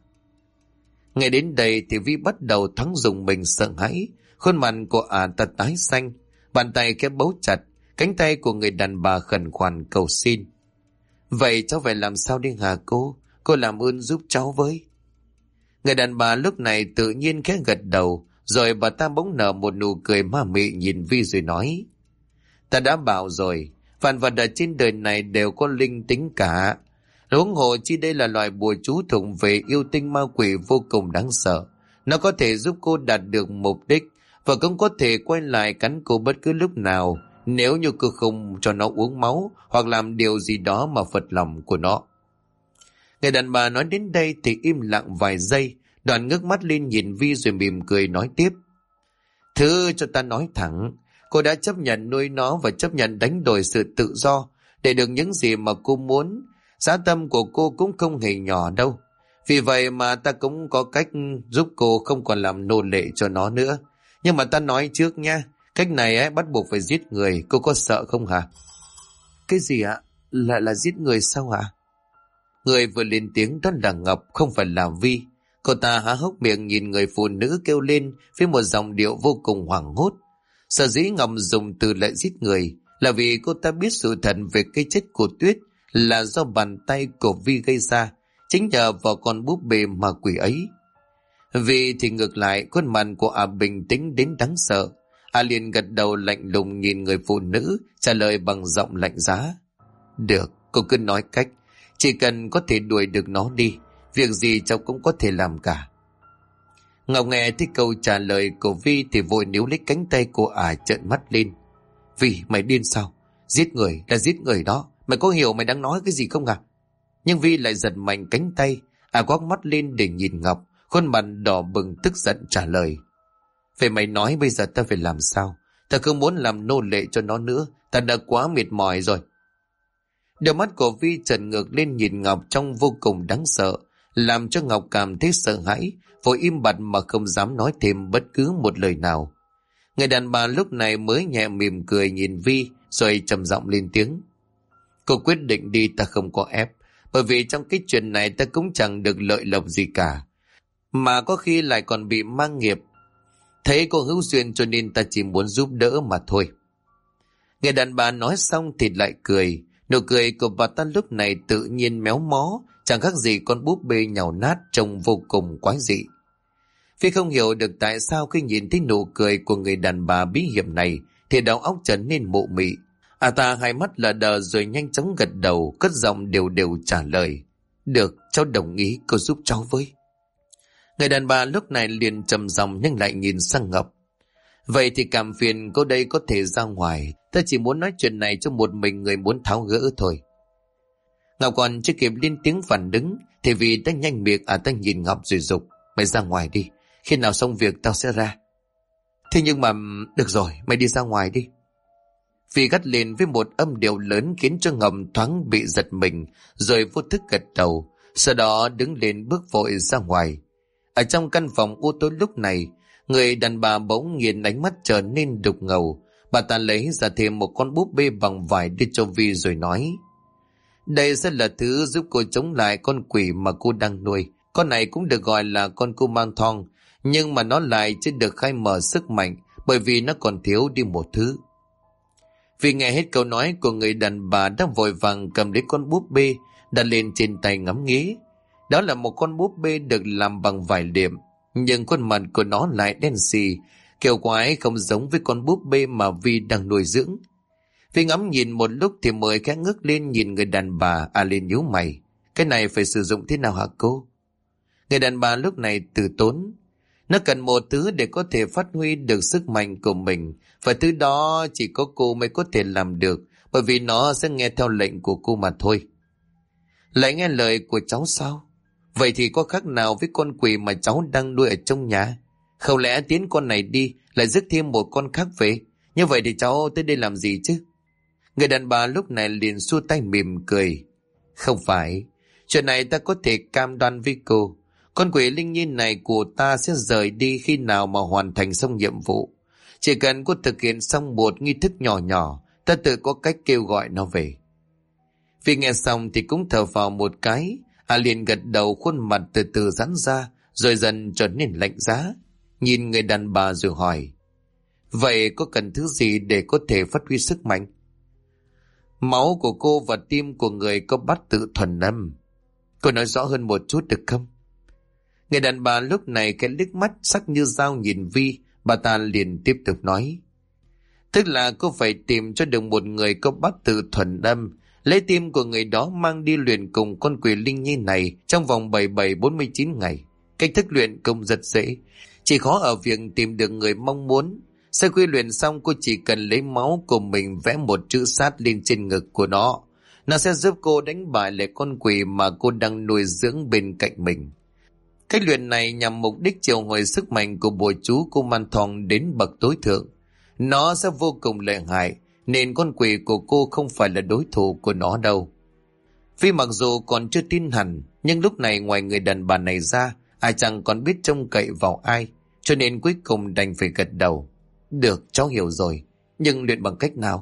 Ngay đến đây thì Vi bắt đầu thoáng rùng mình sợ hãi. Khuôn mặt của ta tái xanh, bàn tay khẽ bấu chặt cánh tay của người đàn bà khẩn khoản cầu xin. Vậy cháu phải làm sao đi hả cô? Cô làm ơn giúp cháu với. Người đàn bà lúc này tự nhiên khẽ gật đầu, rồi bà ta bỗng nở một nụ cười ma mị nhìn Vi rồi nói: Ta đã bảo rồi, vạn vật ở trên đời này đều có linh tính cả. Huống hồ chi đây là loại bùa chú thuộc về yêu tinh ma quỷ vô cùng đáng sợ. Nó có thể giúp cô đạt được mục đích, và cũng có thể quay lại cắn cô bất cứ lúc nào nếu như cô không cho nó uống máu hoặc làm điều gì đó mà phật lòng của nó. Người đàn bà nói đến đây thì im lặng vài giây, đoạn ngước mắt lên nhìn Vi rồi mỉm cười nói tiếp: Thứ cho ta nói thẳng, cô đã chấp nhận nuôi nó và chấp nhận đánh đổi sự tự do để được những gì mà cô muốn. Giá tâm của cô cũng không hề nhỏ đâu. Vì vậy mà ta cũng có cách giúp cô không còn làm nô lệ cho nó nữa. Nhưng mà ta nói trước nha, cách này bắt buộc phải giết người, cô có sợ không hả? Cái gì ạ? Lại là giết người sao hả? Người vừa lên tiếng đó là Ngọc, không phải là Vi. Cô ta há hốc miệng nhìn người phụ nữ kêu lên với một giọng điệu vô cùng hoảng hốt. Sở dĩ Ngọc dùng từ lại giết người là vì cô ta biết sự thật về cái chết của Tuyết là do bàn tay của Vi gây ra, chính nhờ vào con búp bê ma quỷ ấy. Vi thì ngược lại, khuôn mặt của bình tĩnh đến đáng sợ. Liền gật đầu lạnh lùng nhìn người phụ nữ, trả lời bằng giọng lạnh giá: Được, cô cứ nói cách, chỉ cần có thể đuổi được nó đi, việc gì cháu cũng có thể làm cả. Ngọc nghe thấy câu trả lời của Vi thì vội níu lấy cánh tay của trợn mắt lên. Vi, mày điên sao? Giết người là giết người đó, mày có hiểu mày đang nói cái gì không à? Nhưng Vi lại giật mạnh cánh tay, quắc mắt lên để nhìn Ngọc, khuôn mặt đỏ bừng tức giận trả lời: Vậy mày nói bây giờ ta phải làm sao? Ta không muốn làm nô lệ cho nó nữa, ta đã quá mệt mỏi rồi. Đôi mắt của Vi trợn ngược lên nhìn Ngọc trông vô cùng đáng sợ, làm cho Ngọc cảm thấy sợ hãi, vội im bặt mà không dám nói thêm bất cứ một lời nào. Người đàn bà lúc này mới nhẹ mỉm cười nhìn Vi, rồi trầm giọng lên tiếng: Cô quyết định đi, ta không có ép, bởi vì trong cái chuyện này ta cũng chẳng được lợi lộc gì cả, mà có khi lại còn bị mang nghiệp. Thấy cô hữu duyên cho nên ta chỉ muốn giúp đỡ mà thôi. Người đàn bà nói xong thì lại cười. Nụ cười của bà ta lúc này tự nhiên méo mó, chẳng khác gì con búp bê nhàu nát, trông vô cùng quái dị. Phi không hiểu được tại sao khi nhìn thấy nụ cười của người đàn bà bí hiểm này thì đầu óc trở nên mụ mị. Ta hai mắt lờ đờ rồi nhanh chóng gật đầu, cất giọng đều đều trả lời: Được, cháu đồng ý, cô giúp cháu với. Người đàn bà lúc này liền trầm giọng nhưng lại nhìn sang Ngọc: Vậy thì cảm phiền cô đây có thể ra ngoài, ta chỉ muốn nói chuyện này cho một mình người muốn tháo gỡ thôi. Ngọc còn chưa kịp lên tiếng phản ứng thì vì ta nhanh miệng, ta nhìn Ngọc rồi dục: Mày ra ngoài đi, khi nào xong việc tao sẽ ra. Thế nhưng mà được rồi, mày đi ra ngoài đi. Vì gắt lên với một âm điệu lớn khiến cho Ngọc thoáng bị giật mình, rồi vô thức gật đầu, sau đó đứng lên bước vội ra ngoài. Ở trong căn phòng u tối lúc này, người đàn bà bỗng nhiên ánh mắt trở nên đục ngầu. Bà ta lấy ra thêm một con búp bê bằng vải đưa cho Vi rồi nói: Đây sẽ là thứ giúp cô chống lại con quỷ mà cô đang nuôi. Con này cũng được gọi là con cô mang thong, nhưng mà nó lại chưa được khai mở sức mạnh, bởi vì nó còn thiếu đi một thứ. Vì nghe hết câu nói của người đàn bà đã vội vàng cầm lấy con búp bê đặt lên trên tay ngắm nghía. Đó là một con búp bê được làm bằng vải liệm, nhưng khuôn mặt của nó lại đen xì, kiểu quái không giống với con búp bê mà Vi đang nuôi dưỡng. Vi ngắm nhìn một lúc thì mới khẽ ngước lên nhìn người đàn bà, lên nhíu mày: Cái này phải sử dụng thế nào hả cô? Người đàn bà lúc này từ tốn: Nó cần một thứ để có thể phát huy được sức mạnh của mình, và thứ đó chỉ có cô mới có thể làm được, bởi vì nó sẽ nghe theo lệnh của cô mà thôi. Lại nghe lời của cháu sao? Vậy thì có khác nào với con quỷ mà cháu đang nuôi ở trong nhà? Không lẽ tiến con này đi lại rước thêm một con khác về? Như vậy thì cháu tới đây làm gì chứ? Người đàn bà lúc này liền xua tay mỉm cười: Không phải, chuyện này ta có thể cam đoan với cô Con quỷ linh nhi này của ta sẽ rời đi khi nào mà hoàn thành xong nhiệm vụ. Chỉ cần cô thực hiện xong một nghi thức nhỏ nhỏ, ta tự có cách kêu gọi nó về. Vì nghe xong thì cũng thở vào một cái, liền gật đầu, khuôn mặt từ từ giãn ra, rồi dần trở nên lạnh giá. Nhìn người đàn bà rồi hỏi, vậy có cần thứ gì để có thể phát huy sức mạnh? Máu của cô và tim của người có bát tự thuần âm. Cô nói rõ hơn một chút được không? Người đàn bà lúc này cái liếc mắt sắc như dao nhìn Vi, bà ta liền tiếp tục nói. Tức là cô phải tìm cho được một người có bát tự thuần âm, lấy tim của người đó mang đi luyện cùng con quỷ linh nhi này trong vòng 77-49 ngày. Cách thức luyện công rất dễ, chỉ khó ở việc tìm được người mong muốn. Sau khi luyện xong, cô chỉ cần lấy máu của mình vẽ một chữ sát lên trên ngực của nó. Nó sẽ giúp cô đánh bại lại con quỷ mà cô đang nuôi dưỡng bên cạnh mình. Cách luyện này nhằm mục đích triệu hồi sức mạnh của bùa chú Kuman Thong đến bậc tối thượng. Nó sẽ vô cùng lợi hại, nên con quỷ của cô không phải là đối thủ của nó đâu. Vì mặc dù còn chưa tin hẳn, nhưng lúc này ngoài người đàn bà này ra, ai chẳng còn biết trông cậy vào ai, cho nên cuối cùng đành phải gật đầu. Được, cháu hiểu rồi, nhưng luyện bằng cách nào?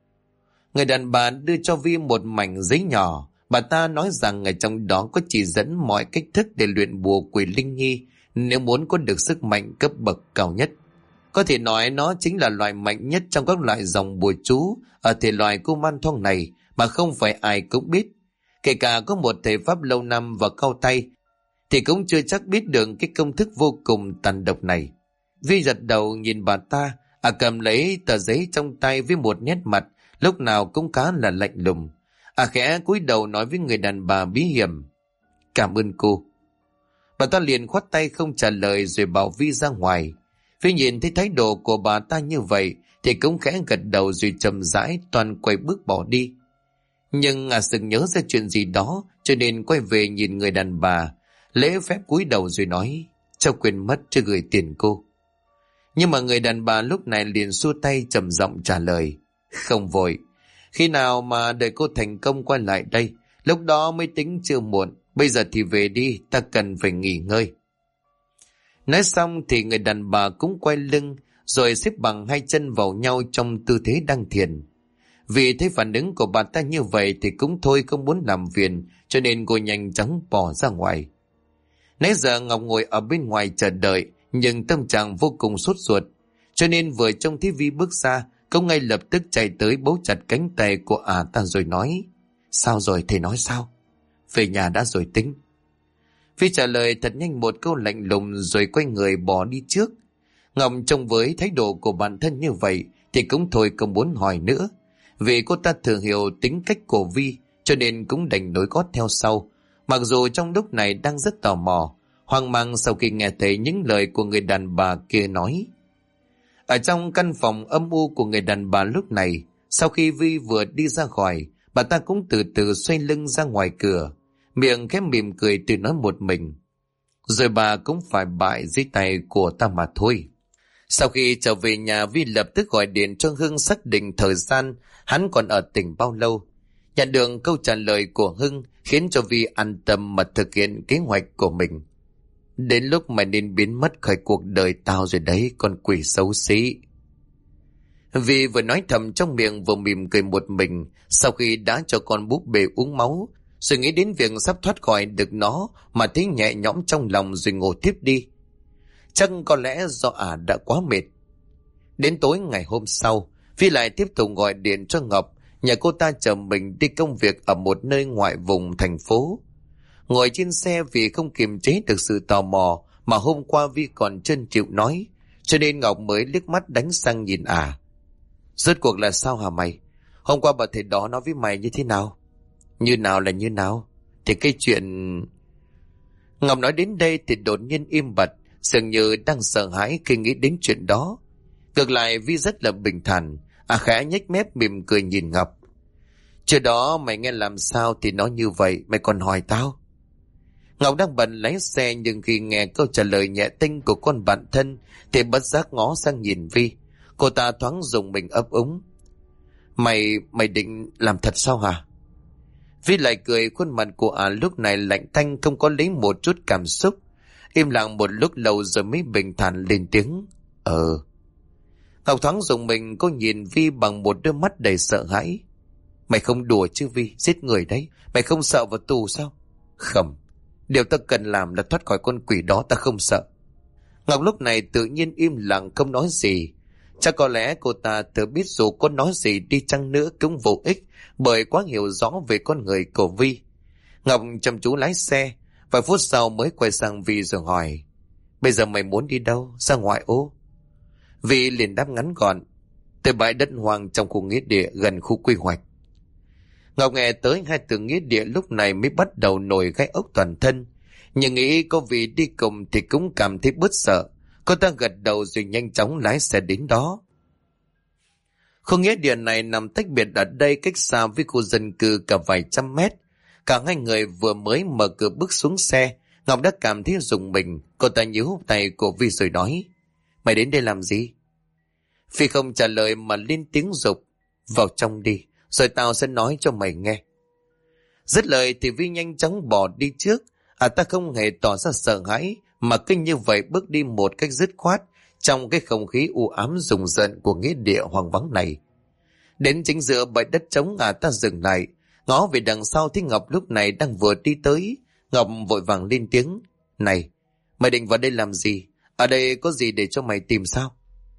Người đàn bà đưa cho Vi một mảnh giấy nhỏ. Bà ta nói rằng ở trong đó có chỉ dẫn mọi cách thức để luyện bùa quỷ linh nhi nếu muốn có được sức mạnh cấp bậc cao nhất. Có thể nói nó chính là loại mạnh nhất trong các loại dòng bùa chú ở thể loại Kuman Thong này mà không phải ai cũng biết. Kể cả có một thầy pháp lâu năm và cao tay thì cũng chưa chắc biết được cái công thức vô cùng tàn độc này. Vi giật đầu nhìn bà ta, cầm lấy tờ giấy trong tay với một nét mặt lúc nào cũng khá là lạnh lùng. Khẽ cúi đầu nói với người đàn bà bí hiểm, cảm ơn cô. Bà ta liền khoát tay không trả lời rồi bảo Vi ra ngoài. Vi nhìn thấy thái độ của bà ta như vậy thì cũng khẽ gật đầu rồi chậm rãi toàn quay bước bỏ đi. Nhưng sực nhớ ra chuyện gì đó cho nên quay về nhìn người đàn bà, lễ phép cúi đầu rồi nói, cháu quên mất chưa gửi tiền cô. Nhưng mà người đàn bà lúc này liền xua tay trầm giọng trả lời, không vội. Khi nào mà đợi cô thành công quay lại đây, lúc đó mới tính chưa muộn. Bây giờ thì về đi, ta cần phải nghỉ ngơi. Nói xong thì người đàn bà cũng quay lưng, rồi xếp bằng hai chân vào nhau trong tư thế đăng thiền. Vì thấy phản ứng của bà ta như vậy thì cũng thôi không muốn làm phiền, cho nên cô nhanh chóng bỏ ra ngoài. Nãy giờ Ngọc ngồi ở bên ngoài chờ đợi, nhưng tâm trạng vô cùng sốt ruột, cho nên vừa trông thấy Vi bước ra, cậu ngay lập tức chạy tới bấu chặt cánh tay của ta rồi nói, sao rồi, thầy nói sao? Về nhà đã rồi tính. Vi trả lời thật nhanh một câu lạnh lùng rồi quay người bỏ đi trước. Ngọc trông với thái độ của bản thân như vậy thì cũng thôi không muốn hỏi nữa. Vì cô ta thường hiểu tính cách của Vi, cho nên cũng đành nối gót theo sau. Mặc dù trong lúc này đang rất tò mò, hoang mang sau khi nghe thấy những lời của người đàn bà kia nói. Ở trong căn phòng âm u của người đàn bà lúc này, sau khi Vi vừa đi ra khỏi, bà ta cũng từ từ xoay lưng ra ngoài cửa, miệng khẽ mỉm cười tự nói một mình. Rồi bà cũng phải bại dưới tay của ta mà thôi. Sau khi trở về nhà, Vi lập tức gọi điện cho Hưng xác định thời gian hắn còn ở tỉnh bao lâu. Nhận được câu trả lời của Hưng khiến cho Vi an tâm mà thực hiện kế hoạch của mình. Đến lúc mày nên biến mất khỏi cuộc đời tao rồi đấy, con quỷ xấu xí. Vi vừa nói thầm trong miệng vừa mỉm cười một mình sau khi đã cho con búp bê uống máu, rồi nghĩ đến việc sắp thoát khỏi được nó mà thấy nhẹ nhõm trong lòng rồi ngủ tiếp đi. Chắc có lẽ do đã quá mệt. Đến tối ngày hôm sau, Vi lại tiếp tục gọi điện cho Ngọc, nhờ cô ta chở mình đi công việc ở một nơi ngoại vùng thành phố. Ngồi trên xe vì không kiềm chế được sự tò mò mà hôm qua Vi còn trơn chịu nói, cho nên Ngọc mới liếc mắt đánh sang nhìn Rốt cuộc là sao hả mày? Hôm qua bà thầy đó nói với mày như thế nào? Như nào là như nào? Thì cái chuyện... Ngọc nói đến đây thì đột nhiên im bặt, dường như đang sợ hãi khi nghĩ đến chuyện đó. Ngược lại Vi rất là bình thản, khẽ nhếch mép mỉm cười nhìn Ngọc. Trước đó mày nghe làm sao thì nó như vậy, mày còn hỏi tao? Ngọc đang bận lái xe nhưng khi nghe câu trả lời nhẹ tênh của con bạn thân thì bất giác ngó sang nhìn Vi. Cô ta thoáng dùng mình ấp úng. Mày định làm thật sao hả? Vi lại cười, khuôn mặt của lúc này lạnh tanh không có lấy một chút cảm xúc. Im lặng một lúc lâu rồi mới bình thản lên tiếng. Ngọc thoáng dùng mình, cô nhìn Vi bằng một đôi mắt đầy sợ hãi. Mày không đùa chứ Vi, giết người đấy. Mày không sợ vào tù sao? Không, điều ta cần làm là thoát khỏi con quỷ đó, ta không sợ. Ngọc lúc này tự nhiên im lặng không nói gì. Chắc có lẽ cô ta tự biết dù có nói gì đi chăng nữa cũng vô ích, bởi quá hiểu rõ về con người của Vi. Ngọc chăm chú lái xe, vài phút sau mới quay sang Vi rồi hỏi. Bây giờ mày muốn đi đâu? Ra ngoại ô? Vi liền đáp ngắn gọn. Tới bãi đất hoang trong khu nghĩa địa gần khu quy hoạch. Ngọc nghe tới hai từ nghĩa địa lúc này mới bắt đầu nổi gai ốc toàn thân. Nhưng nghĩ có vì đi cùng thì cũng cảm thấy bớt sợ. Cô ta gật đầu rồi nhanh chóng lái xe đến đó. Khu nghĩa địa này nằm tách biệt ở đây, cách xa với khu dân cư cả vài trăm mét. Cả hai người vừa mới mở cửa bước xuống xe, Ngọc đã cảm thấy rùng mình. Cô ta nhíu tay của Vi rồi nói. Mày đến đây làm gì? Vi không trả lời mà lên tiếng giục. Vào trong đi, rồi tao sẽ nói cho mày nghe. Dứt lời thì Vi nhanh chóng bỏ đi trước. Ta không hề tỏ ra sợ hãi, mà cứ như vậy bước đi một cách dứt khoát trong cái không khí u ám rùng rợn của nghĩa địa hoang vắng này. Đến chính giữa bãi đất trống, ta dừng lại, ngó về đằng sau thấy Ngọc lúc này đang vừa đi tới. Ngọc vội vàng lên tiếng. Này, mày định vào đây làm gì? Ở đây có gì để cho mày tìm sao?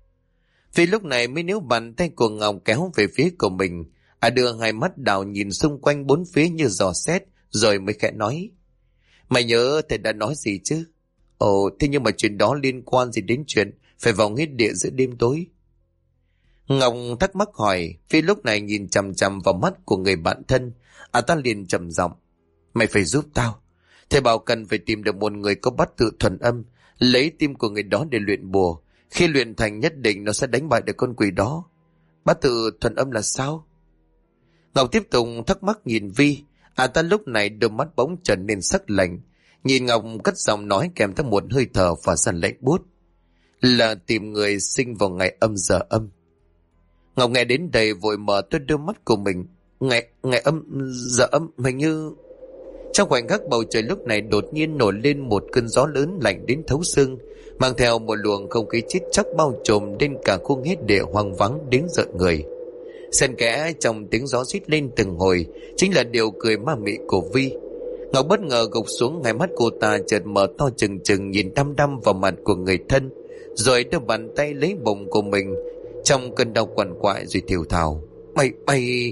Vì lúc này mới níu bàn tay của Ngọc kéo về phía của mình. Đưa hai mắt đảo nhìn xung quanh bốn phía như dò xét, rồi mới khẽ nói. Mày nhớ thầy đã nói gì chứ? Thế nhưng mà chuyện đó liên quan gì đến chuyện phải vào nghĩa địa giữa đêm tối? Ngọc thắc mắc hỏi. Vì lúc này nhìn chằm chằm vào mắt của người bạn thân, ta liền trầm giọng. Mày phải giúp tao. Thầy bảo cần phải tìm được một người có bát tự thuần âm, lấy tim của người đó để luyện bùa. Khi luyện thành nhất định nó sẽ đánh bại được con quỷ đó. Bát tự thuần âm là sao? Ngọc tiếp tục thắc mắc nhìn Vi. Ta lúc này đôi mắt bỗng trở nên sắc lạnh. Nhìn Ngọc cất giọng nói kèm theo một hơi thở và dần lạnh buốt. Là tìm người sinh vào ngày âm giờ âm. Ngọc nghe đến đây vội mở to đôi mắt của mình. Ngày âm giờ âm hình như... Trong khoảnh khắc bầu trời lúc này đột nhiên nổi lên một cơn gió lớn lạnh đến thấu xương, mang theo một luồng không khí chết chóc bao trùm lên cả khu nghĩa địa hoang vắng đến rợn người. Xen kẽ trong tiếng gió rít lên từng hồi chính là điều cười ma mị của Vi. Ngọc bất ngờ gục xuống, hai mắt cô ta chợt mở to trừng trừng nhìn đăm đăm vào mặt của người thân, rồi đưa bàn tay lấy bụng của mình trong cơn đau quằn quại rồi thều thào. Mày...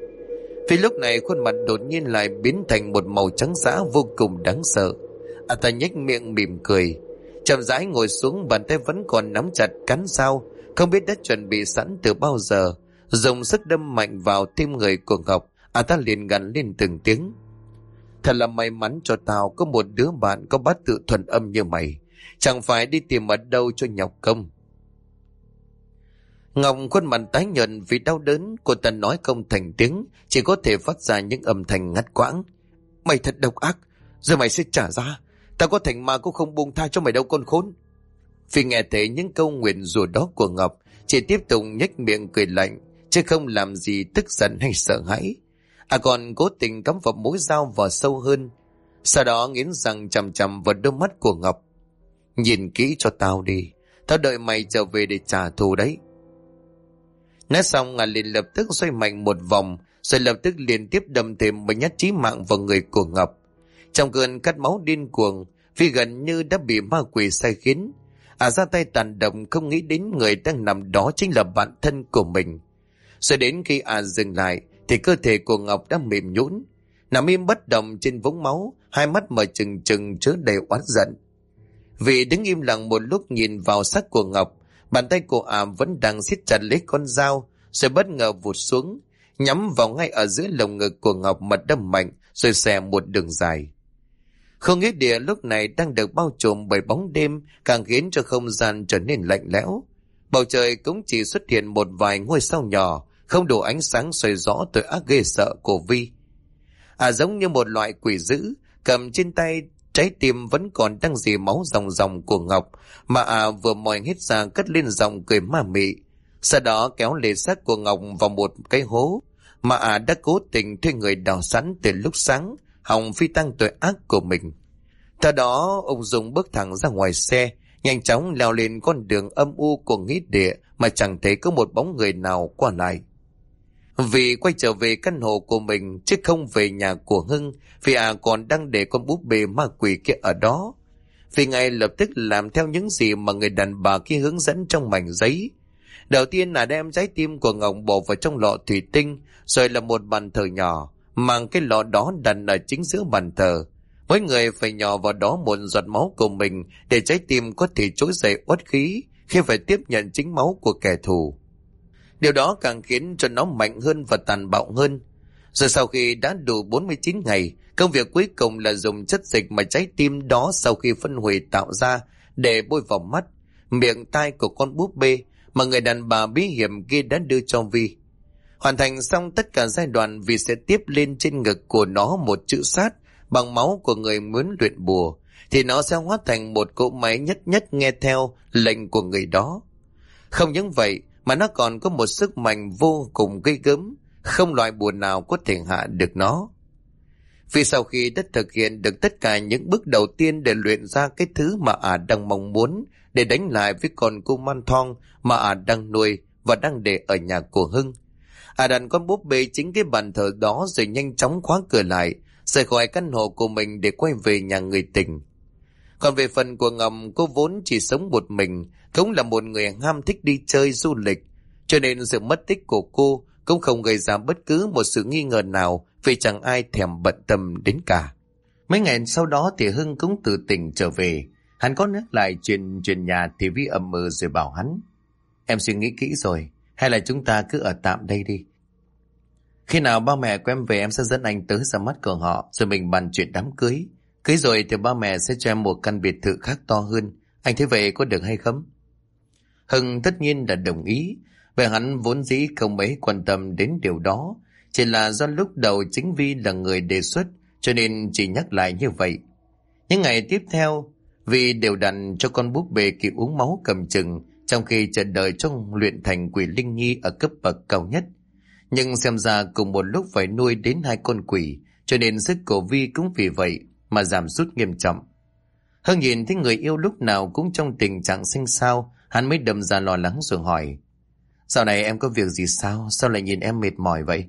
Vì lúc này khuôn mặt đột nhiên lại biến thành một màu trắng dã vô cùng đáng sợ. Ta nhếch miệng mỉm cười, chậm rãi ngồi xuống, bàn tay vẫn còn nắm chặt cán dao, không biết đã chuẩn bị sẵn từ bao giờ, dùng sức đâm mạnh vào tim người của Ngọc. Ta liền gằn lên từng tiếng. Thật là may mắn cho tao có một đứa bạn có bát tự thuần âm như mày, chẳng phải đi tìm ở đâu cho nhọc công. Ngọc khuôn mặt tái nhợt vì đau đớn, cô ta nói không thành tiếng, chỉ có thể phát ra những âm thanh ngắt quãng. Mày thật độc ác, giờ mày sẽ trả giá. Tao có thành ma cũng không buông tha cho mày đâu con khốn. Vì nghe thấy những câu nguyền rủa đó của Ngọc, chỉ tiếp tục nhếch miệng cười lạnh, chứ không làm gì tức giận hay sợ hãi. Còn cố tình cắm vào mũi dao vào sâu hơn, sau đó nghiến răng chằm chằm vào đôi mắt của Ngọc. Nhìn kỹ cho tao đi, tao đợi mày trở về để trả thù đấy. Nói xong liền lập tức xoay mạnh một vòng, rồi lập tức liên tiếp đâm thêm một nhát chí mạng vào người của Ngọc. Trong cơn cắt máu điên cuồng, vì gần như đã bị ma quỷ sai khiến, ra tay tàn độc, không nghĩ đến người đang nằm đó chính là bạn thân của mình. Rồi đến khi dừng lại thì cơ thể của Ngọc đã mềm nhũn, nằm im bất động trên vũng máu, hai mắt mở trừng trừng chứa đầy oán giận. Vì đứng im lặng một lúc nhìn vào xác của Ngọc, bàn tay của vẫn đang siết chặt lấy con dao, rồi bất ngờ vụt xuống, nhắm vào ngay ở giữa lồng ngực của Ngọc mà đâm mạnh, rồi xẻ một đường dài. Không nghĩa địa lúc này đang được bao trùm bởi bóng đêm, càng khiến cho không gian trở nên lạnh lẽo. Bầu trời cũng chỉ xuất hiện một vài ngôi sao nhỏ, không đủ ánh sáng soi rõ tội ác ghê sợ của Vi. Giống như một loại quỷ dữ, cầm trên tay trái tim vẫn còn đang dì máu ròng ròng của Ngọc, mà vừa moi hết ra cất lên giọng cười ma mị. Sau đó kéo lê xác của Ngọc vào một cái hố mà đã cố tình thuê người đào sẵn từ lúc sáng, hòng phi tăng tội ác của mình. Theo đó, ông Dũng bước thẳng ra ngoài xe, nhanh chóng leo lên con đường âm u của nghĩa địa mà chẳng thấy có một bóng người nào qua lại. Vì quay trở về căn hộ của mình chứ không về nhà của Hưng, vì còn đang để con búp bê ma quỷ kia ở đó. Vì ngay lập tức làm theo những gì mà người đàn bà kia hướng dẫn trong mảnh giấy. Đầu tiên là đem trái tim của Ngọc bỏ vào trong lọ thủy tinh, rồi là một bàn thờ nhỏ, mang cái lọ đó đặt ở chính giữa bàn thờ. Mỗi người phải nhỏ vào đó một giọt máu của mình để trái tim có thể trỗi dậy uất khí khi phải tiếp nhận chính máu của kẻ thù. Điều đó càng khiến cho nó mạnh hơn và tàn bạo hơn. Rồi sau khi đã đủ 49 ngày, công việc cuối cùng là dùng chất dịch mà trái tim đó sau khi phân hủy tạo ra để bôi vào mắt, miệng, tai của con búp bê mà người đàn bà bí hiểm kia đã đưa cho Vi. Hoàn thành xong tất cả giai đoạn, Vi sẽ tiếp lên trên ngực của nó một chữ sát bằng máu của người muốn luyện bùa, thì nó sẽ hóa thành một cỗ máy nhất nhất nghe theo lệnh của người đó. Không những vậy mà nó còn có một sức mạnh vô cùng ghê gớm, không loại bùa nào có thể hạ được nó. Vì sau khi đã thực hiện được tất cả những bước đầu tiên để luyện ra cái thứ mà đang mong muốn để đánh lại với con cô man thong mà đang nuôi và đang để ở nhà của Hưng, đặt con búp bê chính cái bàn thờ đó rồi nhanh chóng khóa cửa lại, rời khỏi căn hộ của mình để quay về nhà người tình. Còn về phần của Ngọc, cô vốn chỉ sống một mình, cũng là một người ham thích đi chơi du lịch, cho nên sự mất tích của cô cũng không gây ra bất cứ một sự nghi ngờ nào, vì chẳng ai thèm bận tâm đến cả. Mấy ngày sau đó thì Hưng cũng từ tỉnh trở về. Hắn có nhắc lại chuyện nhà thì Vi ậm ừ rồi bảo hắn: em suy nghĩ kỹ rồi, hay là chúng ta cứ ở tạm đây đi. Khi nào ba mẹ của em về em sẽ dẫn anh tới ra mắt của họ, rồi mình bàn chuyện đám cưới. Cưới rồi thì ba mẹ sẽ cho em một căn biệt thự khác to hơn. Anh thấy vậy có được hay không? Hưng tất nhiên là đồng ý. Bởi hắn vốn dĩ không mấy quan tâm đến điều đó, chỉ là do lúc đầu chính Vi là người đề xuất, cho nên chỉ nhắc lại như vậy. Những ngày tiếp theo, Vi đều đặn cho con búp bê kia uống máu cầm chừng, trong khi chờ đợi cho luyện thành quỷ linh nhi ở cấp bậc cao nhất. Nhưng xem ra cùng một lúc phải nuôi đến 2 con quỷ, cho nên sức của Vi cũng vì vậy mà giảm sút nghiêm trọng. Hưng nhìn thấy người yêu lúc nào cũng trong tình trạng sinh sao, hắn mới đâm ra lo lắng rồi hỏi: dạo này em có việc gì sao? Sao lại nhìn em mệt mỏi vậy?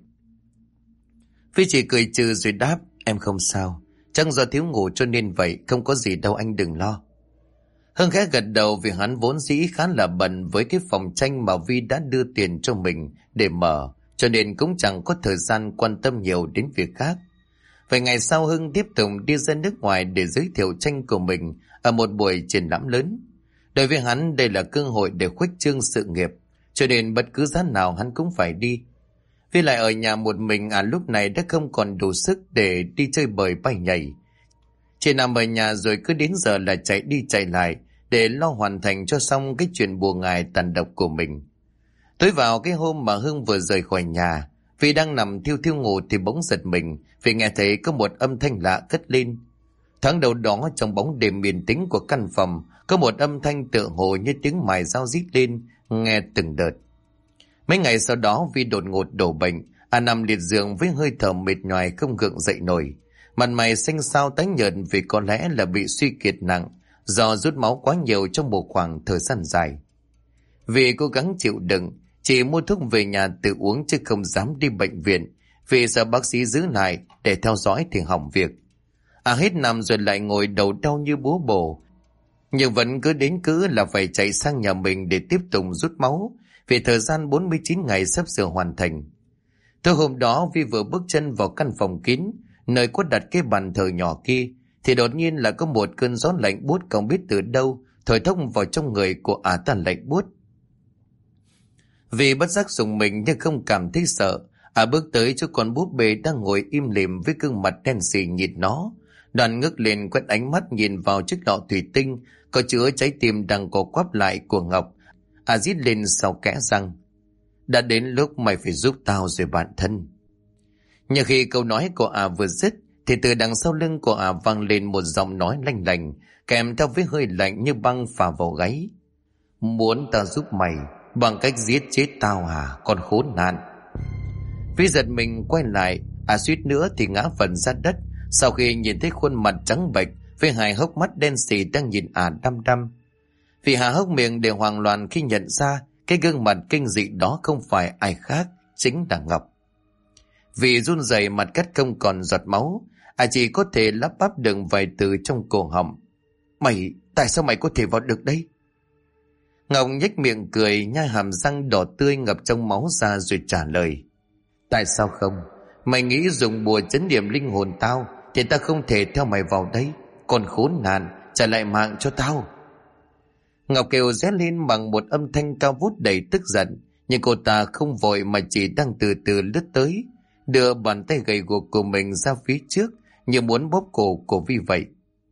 Vi chỉ cười trừ rồi đáp: em không sao, chắc do thiếu ngủ cho nên vậy, không có gì đâu anh đừng lo. Hưng khẽ gật đầu vì hắn vốn dĩ khá là bận với cái phòng tranh mà Vi đã đưa tiền cho mình để mở, cho nên cũng chẳng có thời gian quan tâm nhiều đến việc khác. Vài ngày sau, Hưng tiếp tục đi ra nước ngoài để giới thiệu tranh của mình ở một buổi triển lãm lớn. Đối với hắn, đây là cơ hội để khuếch trương sự nghiệp, cho nên bất cứ giá nào hắn cũng phải đi. Vì lại ở nhà một mình, lúc này đã không còn đủ sức để đi chơi bời bay nhảy. Chỉ nằm ở nhà rồi cứ đến giờ là chạy đi chạy lại để lo hoàn thành cho xong cái chuyện bùa ngải tàn độc của mình. Tối vào cái hôm mà Hưng vừa rời khỏi nhà, vì đang nằm thiêu thiêu ngủ thì bỗng giật mình vì nghe thấy có một âm thanh lạ cất lên. Thoáng đầu đó, trong bóng đêm yên tĩnh của căn phòng, có một âm thanh tựa hồ như tiếng mài dao rít lên, nghe từng đợt. Mấy ngày sau đó, Vi đột ngột đổ bệnh, nằm liệt giường với hơi thở mệt nhoài không gượng dậy nổi. Mặt mày xanh xao tái nhợt vì có lẽ là bị suy kiệt nặng do rút máu quá nhiều trong một khoảng thời gian dài. Vì cố gắng chịu đựng, chỉ mua thuốc về nhà tự uống chứ không dám đi bệnh viện, vì sợ bác sĩ giữ lại để theo dõi thì hỏng việc. Hết nằm rồi lại ngồi đầu đau như búa bổ, nhưng vẫn cứ đến cứ là phải chạy sang nhà mình để tiếp tục rút máu, vì thời gian 49 ngày sắp sửa hoàn thành. Tối hôm đó, Vi vừa bước chân vào căn phòng kín, nơi có đặt cái bàn thờ nhỏ kia, thì đột nhiên là có một cơn gió lạnh buốt không biết từ đâu thổi thông vào trong người của ta lạnh buốt. Vì bất giác dùng mình nhưng không cảm thấy sợ, bước tới cho con búp bê đang ngồi im lìm với gương mặt đen sì nhìn nó. Đoàn ngước lên quét ánh mắt nhìn vào chiếc lọ thủy tinh có chứa trái tim đang co quắp lại của Ngọc. Rít lên sau kẽ răng: đã đến lúc mày phải giúp tao rồi bạn thân. Nhưng khi câu nói của vừa dứt thì từ đằng sau lưng của vang lên một giọng nói lanh lành, kèm theo với hơi lạnh như băng phả vào gáy: muốn tao giúp mày bằng cách giết chết tao hả, con khốn nạn? Vi giật mình quay lại, suýt nữa thì ngã phần ra đất sau khi nhìn thấy khuôn mặt trắng bệch với hai hốc mắt đen sì đang nhìn đăm đăm. Vì há hốc miệng để hoang loạn khi nhận ra cái gương mặt kinh dị đó không phải ai khác, chính là Ngọc. Vì run rẩy mặt cắt không còn giọt máu, chỉ có thể lắp bắp được vài từ trong cổ họng. Tại sao mày có thể vào được đây? Ngọc nhếch miệng cười, nhai hàm răng đỏ tươi ngập trong máu ra rồi trả lời. Tại sao không? Mày nghĩ dùng bùa trấn điểm linh hồn tao thì ta không thể theo mày vào đây. Còn khốn nạn, trả lại mạng cho tao. Ngọc kêu rét lên bằng một âm thanh cao vút đầy tức giận, nhưng cô ta không vội mà chỉ đang từ từ lướt tới, đưa bàn tay gầy guộc của mình ra phía trước như muốn bóp cổ của Vi vậy.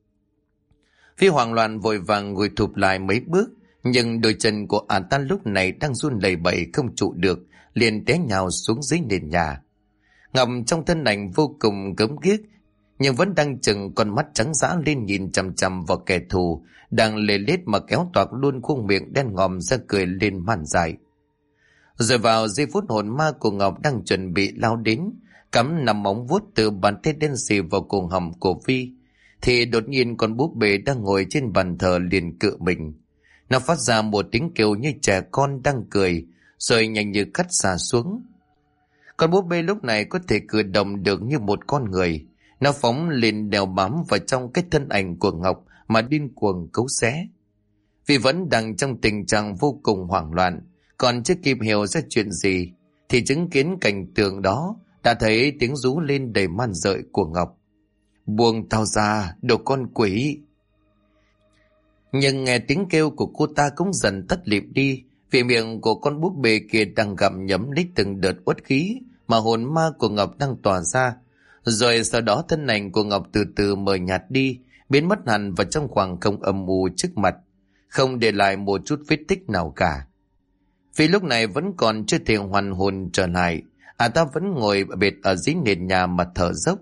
Vi hoảng loạn vội vàng ngồi thụp lại mấy bước, nhưng đôi chân của ta lúc này đang run lẩy bẩy không trụ được, liền té nhào xuống dưới nền nhà. Ngọc trong thân ảnh vô cùng gớm ghiếc, nhưng vẫn đang chừng con mắt trắng dã lên nhìn chằm chằm vào kẻ thù đang lê lết mà kéo toạc luôn khuôn miệng đen ngòm ra cười lên man dại. Rồi vào giây phút hồn ma của Ngọc đang chuẩn bị lao đến, cắm nằm móng vuốt từ bàn tay đen xì vào cuồng họng của Vi, thì đột nhiên con búp bê đang ngồi trên bàn thờ liền cựa mình. Nó phát ra một tiếng kêu như trẻ con đang cười, rồi nhanh như cắt xả xuống. Con búp bê lúc này có thể cử động được như một con người. Nó phóng lên đèo bám vào trong cái thân ảnh của Ngọc mà điên cuồng cấu xé. Vì vẫn đang trong tình trạng vô cùng hoảng loạn, còn chưa kịp hiểu ra chuyện gì, thì chứng kiến cảnh tượng đó đã thấy tiếng rú lên đầy man rợ của Ngọc. Buông tao ra, đồ con quỷ! Nhưng nghe tiếng kêu của cô ta cũng dần tắt lịm đi, vì miệng của con búp bê kia đang gặm nhấm lấy từng đợt uất khí mà hồn ma của Ngọc đang tỏa ra. Rồi sau đó thân ảnh của Ngọc từ từ mờ nhạt đi, biến mất hẳn vào trong khoảng không âm u trước mặt, không để lại một chút vết tích nào cả. Vì lúc này vẫn còn chưa thể hoàn hồn trở lại, ta vẫn ngồi bệt ở dưới nền nhà mà thở dốc.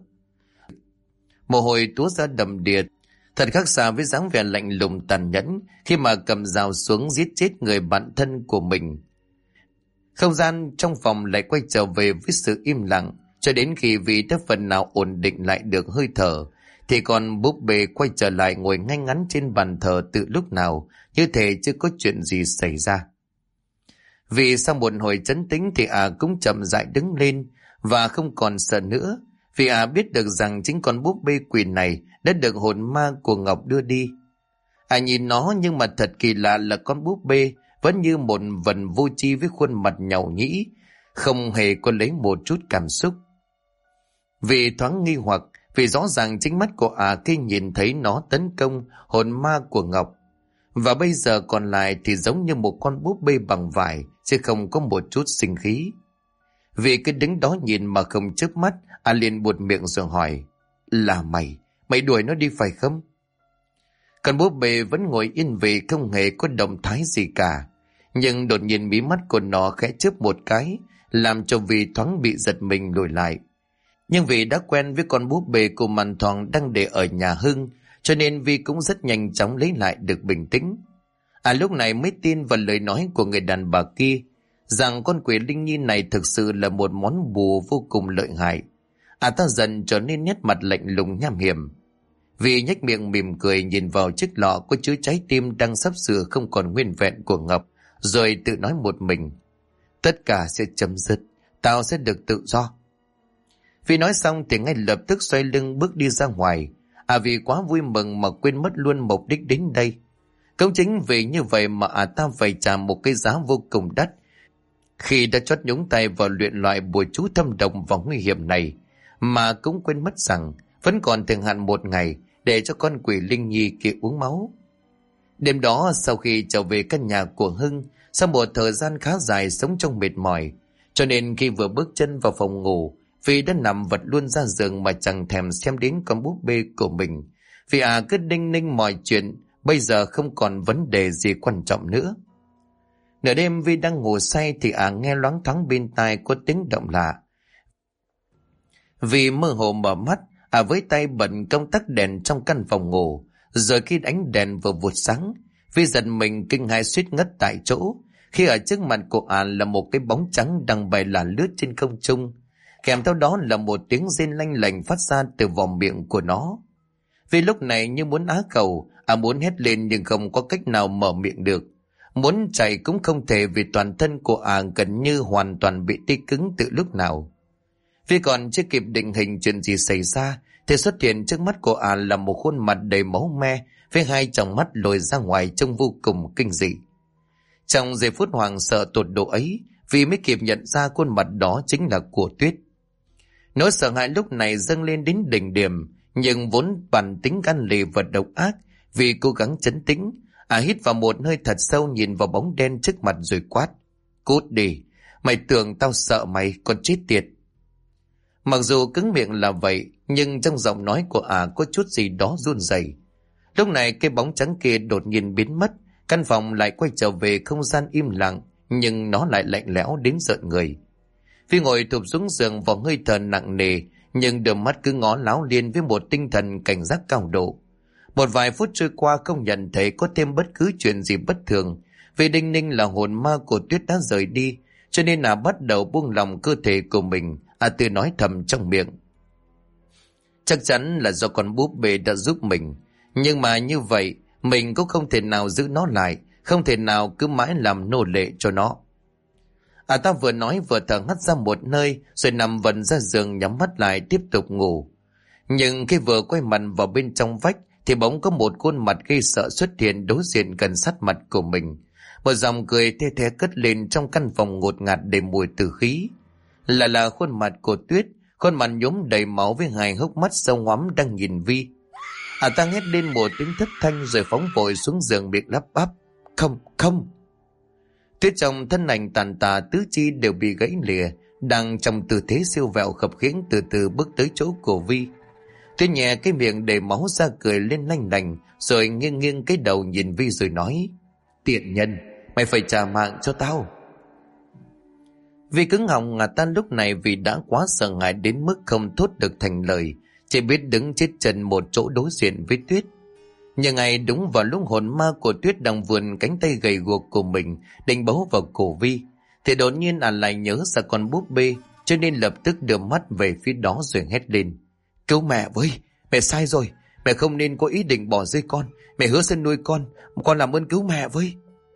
Mồ hôi túa ra đầm đìa, thật khác xa với dáng vẻ lạnh lùng tàn nhẫn khi mà cầm dao xuống giết chết người bạn thân của mình. Không gian trong phòng lại quay trở về với sự im lặng, cho đến khi vì đã phần nào ổn định lại được hơi thở, thì con búp bê quay trở lại ngồi ngay ngắn trên bàn thờ từ lúc nào, như thể chưa có chuyện gì xảy ra. Vì sau một hồi trấn tĩnh thì cũng chậm rãi đứng lên và không còn sợ nữa, vì biết được rằng chính con búp bê quỷ này đã được hồn ma của Ngọc đưa đi. Nhìn nó nhưng mà thật kỳ lạ là con búp bê vẫn như một vật vô tri với khuôn mặt nhàu nhĩ, không hề có lấy một chút cảm xúc. Vì thoáng nghi hoặc, vì rõ ràng chính mắt của khi nhìn thấy nó tấn công hồn ma của Ngọc, và bây giờ còn lại thì giống như một con búp bê bằng vải, chứ không có một chút sinh khí. Vì cứ đứng đó nhìn mà không chớp mắt, liền buột miệng rồi hỏi, là mày đuổi nó đi phải không? Con búp bê vẫn ngồi yên vị không hề có động thái gì cả, nhưng đột nhiên mí mắt của nó khẽ chớp một cái, làm cho Vi thoáng bị giật mình lùi lại. Nhưng vì đã quen với con búp bê của Màn Thoàng đang để ở nhà Hưng, cho nên Vi cũng rất nhanh chóng lấy lại được bình tĩnh. Lúc này mới tin vào lời nói của người đàn bà kia, rằng con quỷ linh nhi này thực sự là một món bùa vô cùng lợi hại. Ta dần trở nên nét mặt lạnh lùng nham hiểm. Vi nhếch miệng mỉm cười nhìn vào chiếc lọ có chứa trái tim đang sắp sửa không còn nguyên vẹn của Ngọc, rồi tự nói một mình, tất cả sẽ chấm dứt, tao sẽ được tự do. Vi nói xong thì ngay lập tức xoay lưng bước đi ra ngoài. Vì quá vui mừng mà quên mất luôn mục đích đến đây. Cũng chính vì như vậy mà ta phải trả một cái giá vô cùng đắt khi đã chót nhúng tay vào luyện loại bùa chú thâm độc và nguy hiểm này, mà cũng quên mất rằng vẫn còn thời hạn một ngày để cho con quỷ linh nhi kia uống máu. Đêm đó sau khi trở về căn nhà của Hưng, sau một thời gian khá dài sống trong mệt mỏi, cho nên khi vừa bước chân vào phòng ngủ, Vi đã nằm vật luôn ra giường mà chẳng thèm xem đến con búp bê của mình, vì cứ đinh ninh mọi chuyện bây giờ không còn vấn đề gì quan trọng nữa. Nửa đêm Vi đang ngủ say thì nghe loáng thoáng bên tai có tiếng động lạ. Vi mơ hồ mở mắt, với tay bật công tắc đèn trong căn phòng ngủ, rồi khi ánh đèn vừa vụt sáng, Vi giật mình kinh hãi suýt ngất tại chỗ, khi ở trước mặt của là một cái bóng trắng đang bay là lướt trên không trung, kèm theo đó là một tiếng rên lanh lành phát ra từ vòng miệng của nó. Vì lúc này như muốn á khẩu, muốn hét lên nhưng không có cách nào mở miệng được. Muốn chạy cũng không thể vì toàn thân của gần như hoàn toàn bị tê cứng từ lúc nào. Vì còn chưa kịp định hình chuyện gì xảy ra thì xuất hiện trước mắt của là một khuôn mặt đầy máu me với hai tròng mắt lồi ra ngoài trông vô cùng kinh dị. Trong giây phút hoảng sợ tột độ ấy, vì mới kịp nhận ra khuôn mặt đó chính là của Tuyết. Nỗi sợ hãi lúc này dâng lên đến đỉnh điểm, nhưng vốn bản tính gan lì và độc ác. Vì cố gắng trấn tĩnh, hít vào một hơi thật sâu, nhìn vào bóng đen trước mặt rồi quát: "Cút đi, mày tưởng tao sợ mày, còn chết tiệt." Mặc dù cứng miệng là vậy, nhưng trong giọng nói của có chút gì đó run rẩy. Lúc này cái bóng trắng kia đột nhiên biến mất, căn phòng lại quay trở về không gian im lặng, nhưng nó lại lạnh lẽo đến rợn người. Phi ngồi thụp xuống giường vào hơi thở nặng nề, nhưng đôi mắt cứ ngó láo liên với một tinh thần cảnh giác cao độ. Một vài phút trôi qua không nhận thấy có thêm bất cứ chuyện gì bất thường, vì đinh ninh là hồn ma của Tuyết đã rời đi, cho nên bắt đầu buông lòng cơ thể của mình. Tự nói thầm trong miệng: chắc chắn là do con búp bê đã giúp mình, nhưng mà như vậy mình cũng không thể nào giữ nó lại, không thể nào cứ mãi làm nô lệ cho nó. Ta vừa nói vừa thở hắt ra một nơi, rồi nằm vần ra giường nhắm mắt lại tiếp tục ngủ. Nhưng khi vừa quay mặt vào bên trong vách thì bỗng có một khuôn mặt gây sợ xuất hiện đối diện gần sát mặt của mình. Một dòng cười the thé cất lên trong căn phòng ngột ngạt đầy mùi tử khí. Là khuôn mặt của Tuyết, khuôn mặt nhốm đầy máu với hai hốc mắt sâu hoắm đang nhìn Vi. Ta hét lên một tiếng thất thanh rồi phóng vội xuống giường miệng lắp bắp: "Không, không!" Tuyết trong thân ảnh tàn tà tứ chi đều bị gãy lìa, đang trong tư thế siêu vẹo khập khiễng từ từ bước tới chỗ của Vi. Tuyết nhẹ cái miệng đầy máu ra cười lên lanh lành, rồi nghiêng nghiêng cái đầu nhìn Vi rồi nói: "Tiện nhân, mày phải trả mạng cho tao." Vi cứng họng ngà tan lúc này vì đã quá sợ hãi đến mức không thốt được thành lời, chỉ biết đứng chết chân một chỗ đối diện với Tuyết. Nhưng ngày đúng vào lúc hồn ma của Tuyết đang vươn cánh tay gầy guộc của mình định bấu vào cổ Vi, thì đột nhiên lại nhớ ra con búp bê, cho nên lập tức đưa mắt về phía đó rồi hét lên: "Cứu mẹ với! Mẹ sai rồi! Mẹ không nên có ý định bỏ rơi con! Mẹ hứa sẽ nuôi con làm ơn cứu mẹ với!"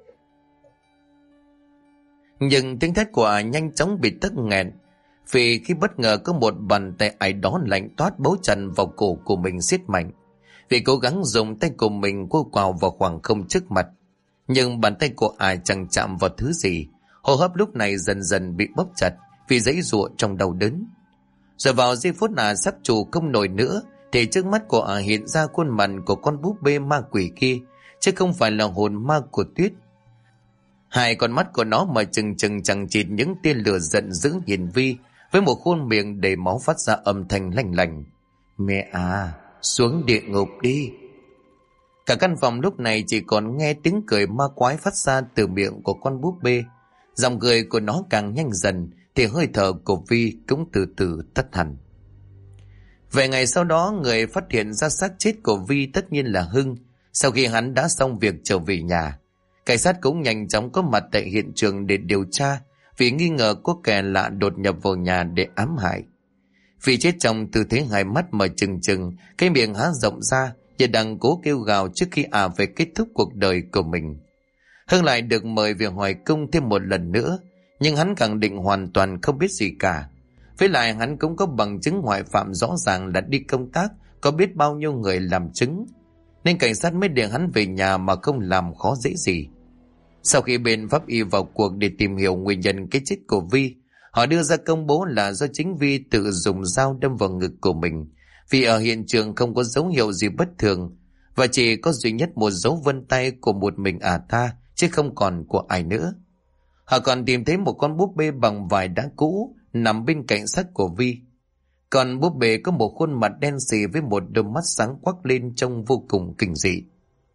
Nhưng tiếng thét của nhanh chóng bị tắc nghẹn, vì khi bất ngờ có một bàn tay ai đó lạnh toát bấu chặt vào cổ của mình siết mạnh. Vì cố gắng dùng tay của mình cô quào vào khoảng không trước mặt, nhưng bàn tay của chẳng chạm vào thứ gì. Hô hấp lúc này dần dần bị bóp chặt vì giãy giụa trong đau đớn. Rồi vào giây phút sắp trụ không nổi nữa thì trước mắt của hiện ra khuôn mặt của con búp bê ma quỷ kia, chứ không phải là hồn ma của Tuyết. Hai con mắt của nó mà chừng chừng chẳng chịt những tia lửa giận dữ nhìn Vi, với một khuôn miệng đầy máu phát ra âm thanh lanh lành: "Mẹ xuống địa ngục đi." Cả căn phòng lúc này chỉ còn nghe tiếng cười ma quái phát ra từ miệng của con búp bê. Dòng cười của nó càng nhanh dần thì hơi thở của Vi cũng từ từ tắt hẳn. Vài ngày sau đó, người phát hiện ra xác chết của Vi tất nhiên là Hưng. Sau khi hắn đã xong việc trở về nhà, cảnh sát cũng nhanh chóng có mặt tại hiện trường để điều tra, vì nghi ngờ có kẻ lạ đột nhập vào nhà để ám hại. Vi chết trong tư thế hai mắt mở trừng trừng, cái miệng há rộng ra và đang cố kêu gào trước khi về kết thúc cuộc đời của mình. Hưng lại được mời về hỏi cung thêm một lần nữa, nhưng hắn khẳng định hoàn toàn không biết gì cả. Với lại hắn cũng có bằng chứng ngoại phạm rõ ràng là đi công tác, có biết bao nhiêu người làm chứng, nên cảnh sát mới để hắn về nhà mà không làm khó dễ gì. Sau khi bên pháp y vào cuộc để tìm hiểu nguyên nhân cái chết của Vi, họ đưa ra công bố là do chính Vi tự dùng dao đâm vào ngực của mình, vì ở hiện trường không có dấu hiệu gì bất thường, và chỉ có duy nhất một dấu vân tay của một mình ta, chứ không còn của ai nữa. Họ còn tìm thấy một con búp bê bằng vải đã cũ nằm bên cạnh xác của Vi. Còn búp bê có một khuôn mặt đen xì với một đôi mắt sáng quắc lên trông vô cùng kinh dị.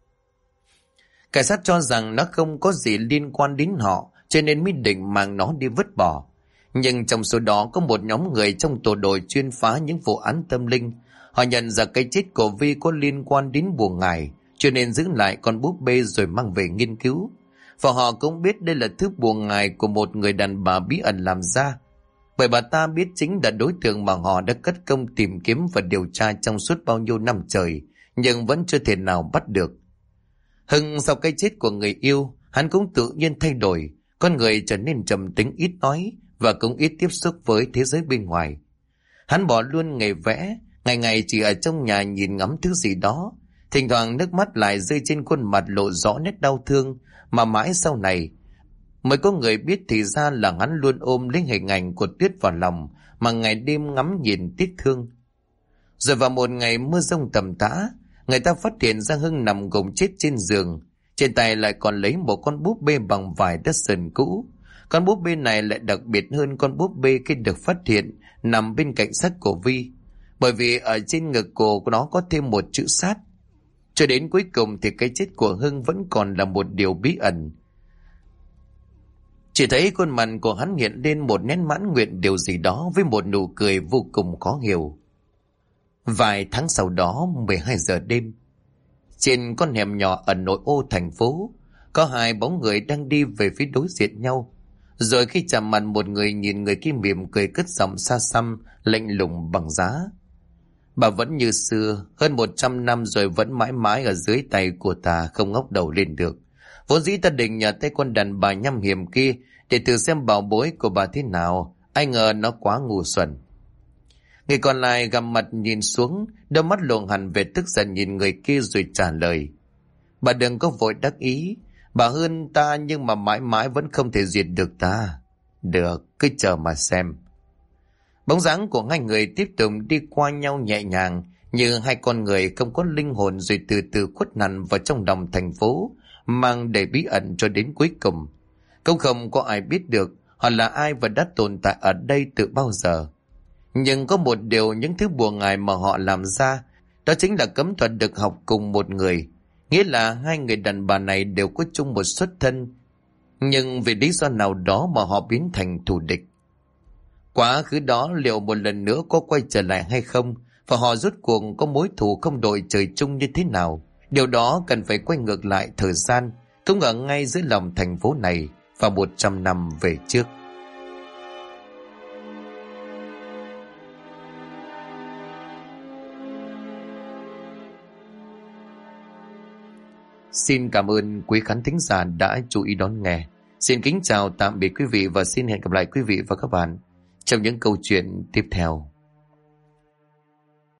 Cảnh sát cho rằng nó không có gì liên quan đến họ, cho nên mới định mang nó đi vứt bỏ. Nhưng trong số đó có một nhóm người trong tổ đội chuyên phá những vụ án tâm linh. Họ nhận ra cái chết của Vi có liên quan đến bùa ngải, cho nên giữ lại con búp bê rồi mang về nghiên cứu. Và họ cũng biết đây là thứ bùa ngải của một người đàn bà bí ẩn làm ra, bởi bà ta biết chính là đối tượng mà họ đã cất công tìm kiếm và điều tra trong suốt bao nhiêu năm trời, nhưng vẫn chưa thể nào bắt được. Hưng sau cái chết của người yêu, hắn cũng tự nhiên thay đổi, con người trở nên trầm tính ít nói và cũng ít tiếp xúc với thế giới bên ngoài. Hắn bỏ luôn nghề vẽ, ngày ngày chỉ ở trong nhà nhìn ngắm thứ gì đó, thỉnh thoảng nước mắt lại rơi trên khuôn mặt lộ rõ nét đau thương, mà mãi sau này mới có người biết thì ra là hắn luôn ôm lấy hình ảnh của Tuyết vào lòng mà ngày đêm ngắm nhìn tiếc thương. Rồi vào một ngày mưa giông tầm tã, người ta phát hiện ra Hưng nằm gồng chết trên giường, trên tay lại còn lấy một con búp bê bằng vải đất sờn cũ. Con búp bê này lại đặc biệt hơn con búp bê khi được phát hiện nằm bên cạnh xác của Vi, bởi vì ở trên ngực của nó có thêm một chữ sát. Cho đến cuối cùng thì cái chết của Hưng vẫn còn là một điều bí ẩn. Chỉ thấy khuôn mặt của hắn hiện lên một nét mãn nguyện điều gì đó với một nụ cười vô cùng khó hiểu. Vài tháng sau đó, 12 giờ đêm, trên con hẻm nhỏ ở nội ô thành phố, có hai bóng người đang đi về phía đối diện nhau. Rồi khi chạm mặt một người nhìn người kia mỉm cười cất giọng xa xăm, lạnh lùng bằng giá. Bà vẫn như xưa, hơn 100 năm rồi vẫn mãi mãi ở dưới tay của ta, không ngóc đầu lên được. Vốn dĩ ta định nhờ tay con đàn bà nhăm hiểm kia để thử xem bảo bối của bà thế nào, ai ngờ nó quá ngu xuẩn. Người còn lại gằm mặt nhìn xuống, đôi mắt lồn hẳn về tức giận nhìn người kia rồi trả lời. Bà đừng có vội đắc ý, bà hơn ta nhưng mà mãi mãi vẫn không thể diệt được ta. Được, cứ chờ mà xem. Bóng dáng của hai người tiếp tục đi qua nhau nhẹ nhàng như hai con người không có linh hồn, rồi từ từ khuất nằm vào trong lòng thành phố, mang đầy bí ẩn cho đến cuối cùng. Cũng không có ai biết được họ là ai và đã tồn tại ở đây từ bao giờ. Nhưng có một điều những thứ bùa ngải mà họ làm ra, đó chính là cấm thuật được học cùng một người. Nghĩa là hai người đàn bà này đều có chung một xuất thân, nhưng vì lý do nào đó mà họ biến thành thù địch. Quá khứ đó liệu một lần nữa có quay trở lại hay không, và họ rốt cuộc có mối thù không đội trời chung như thế nào? Điều đó cần phải quay ngược lại thời gian, cũng ở ngay giữa lòng thành phố này vào 100 năm về trước. Xin cảm ơn quý khán thính giả đã chú ý đón nghe. Xin kính chào tạm biệt quý vị và xin hẹn gặp lại quý vị và các bạn trong những câu chuyện tiếp theo.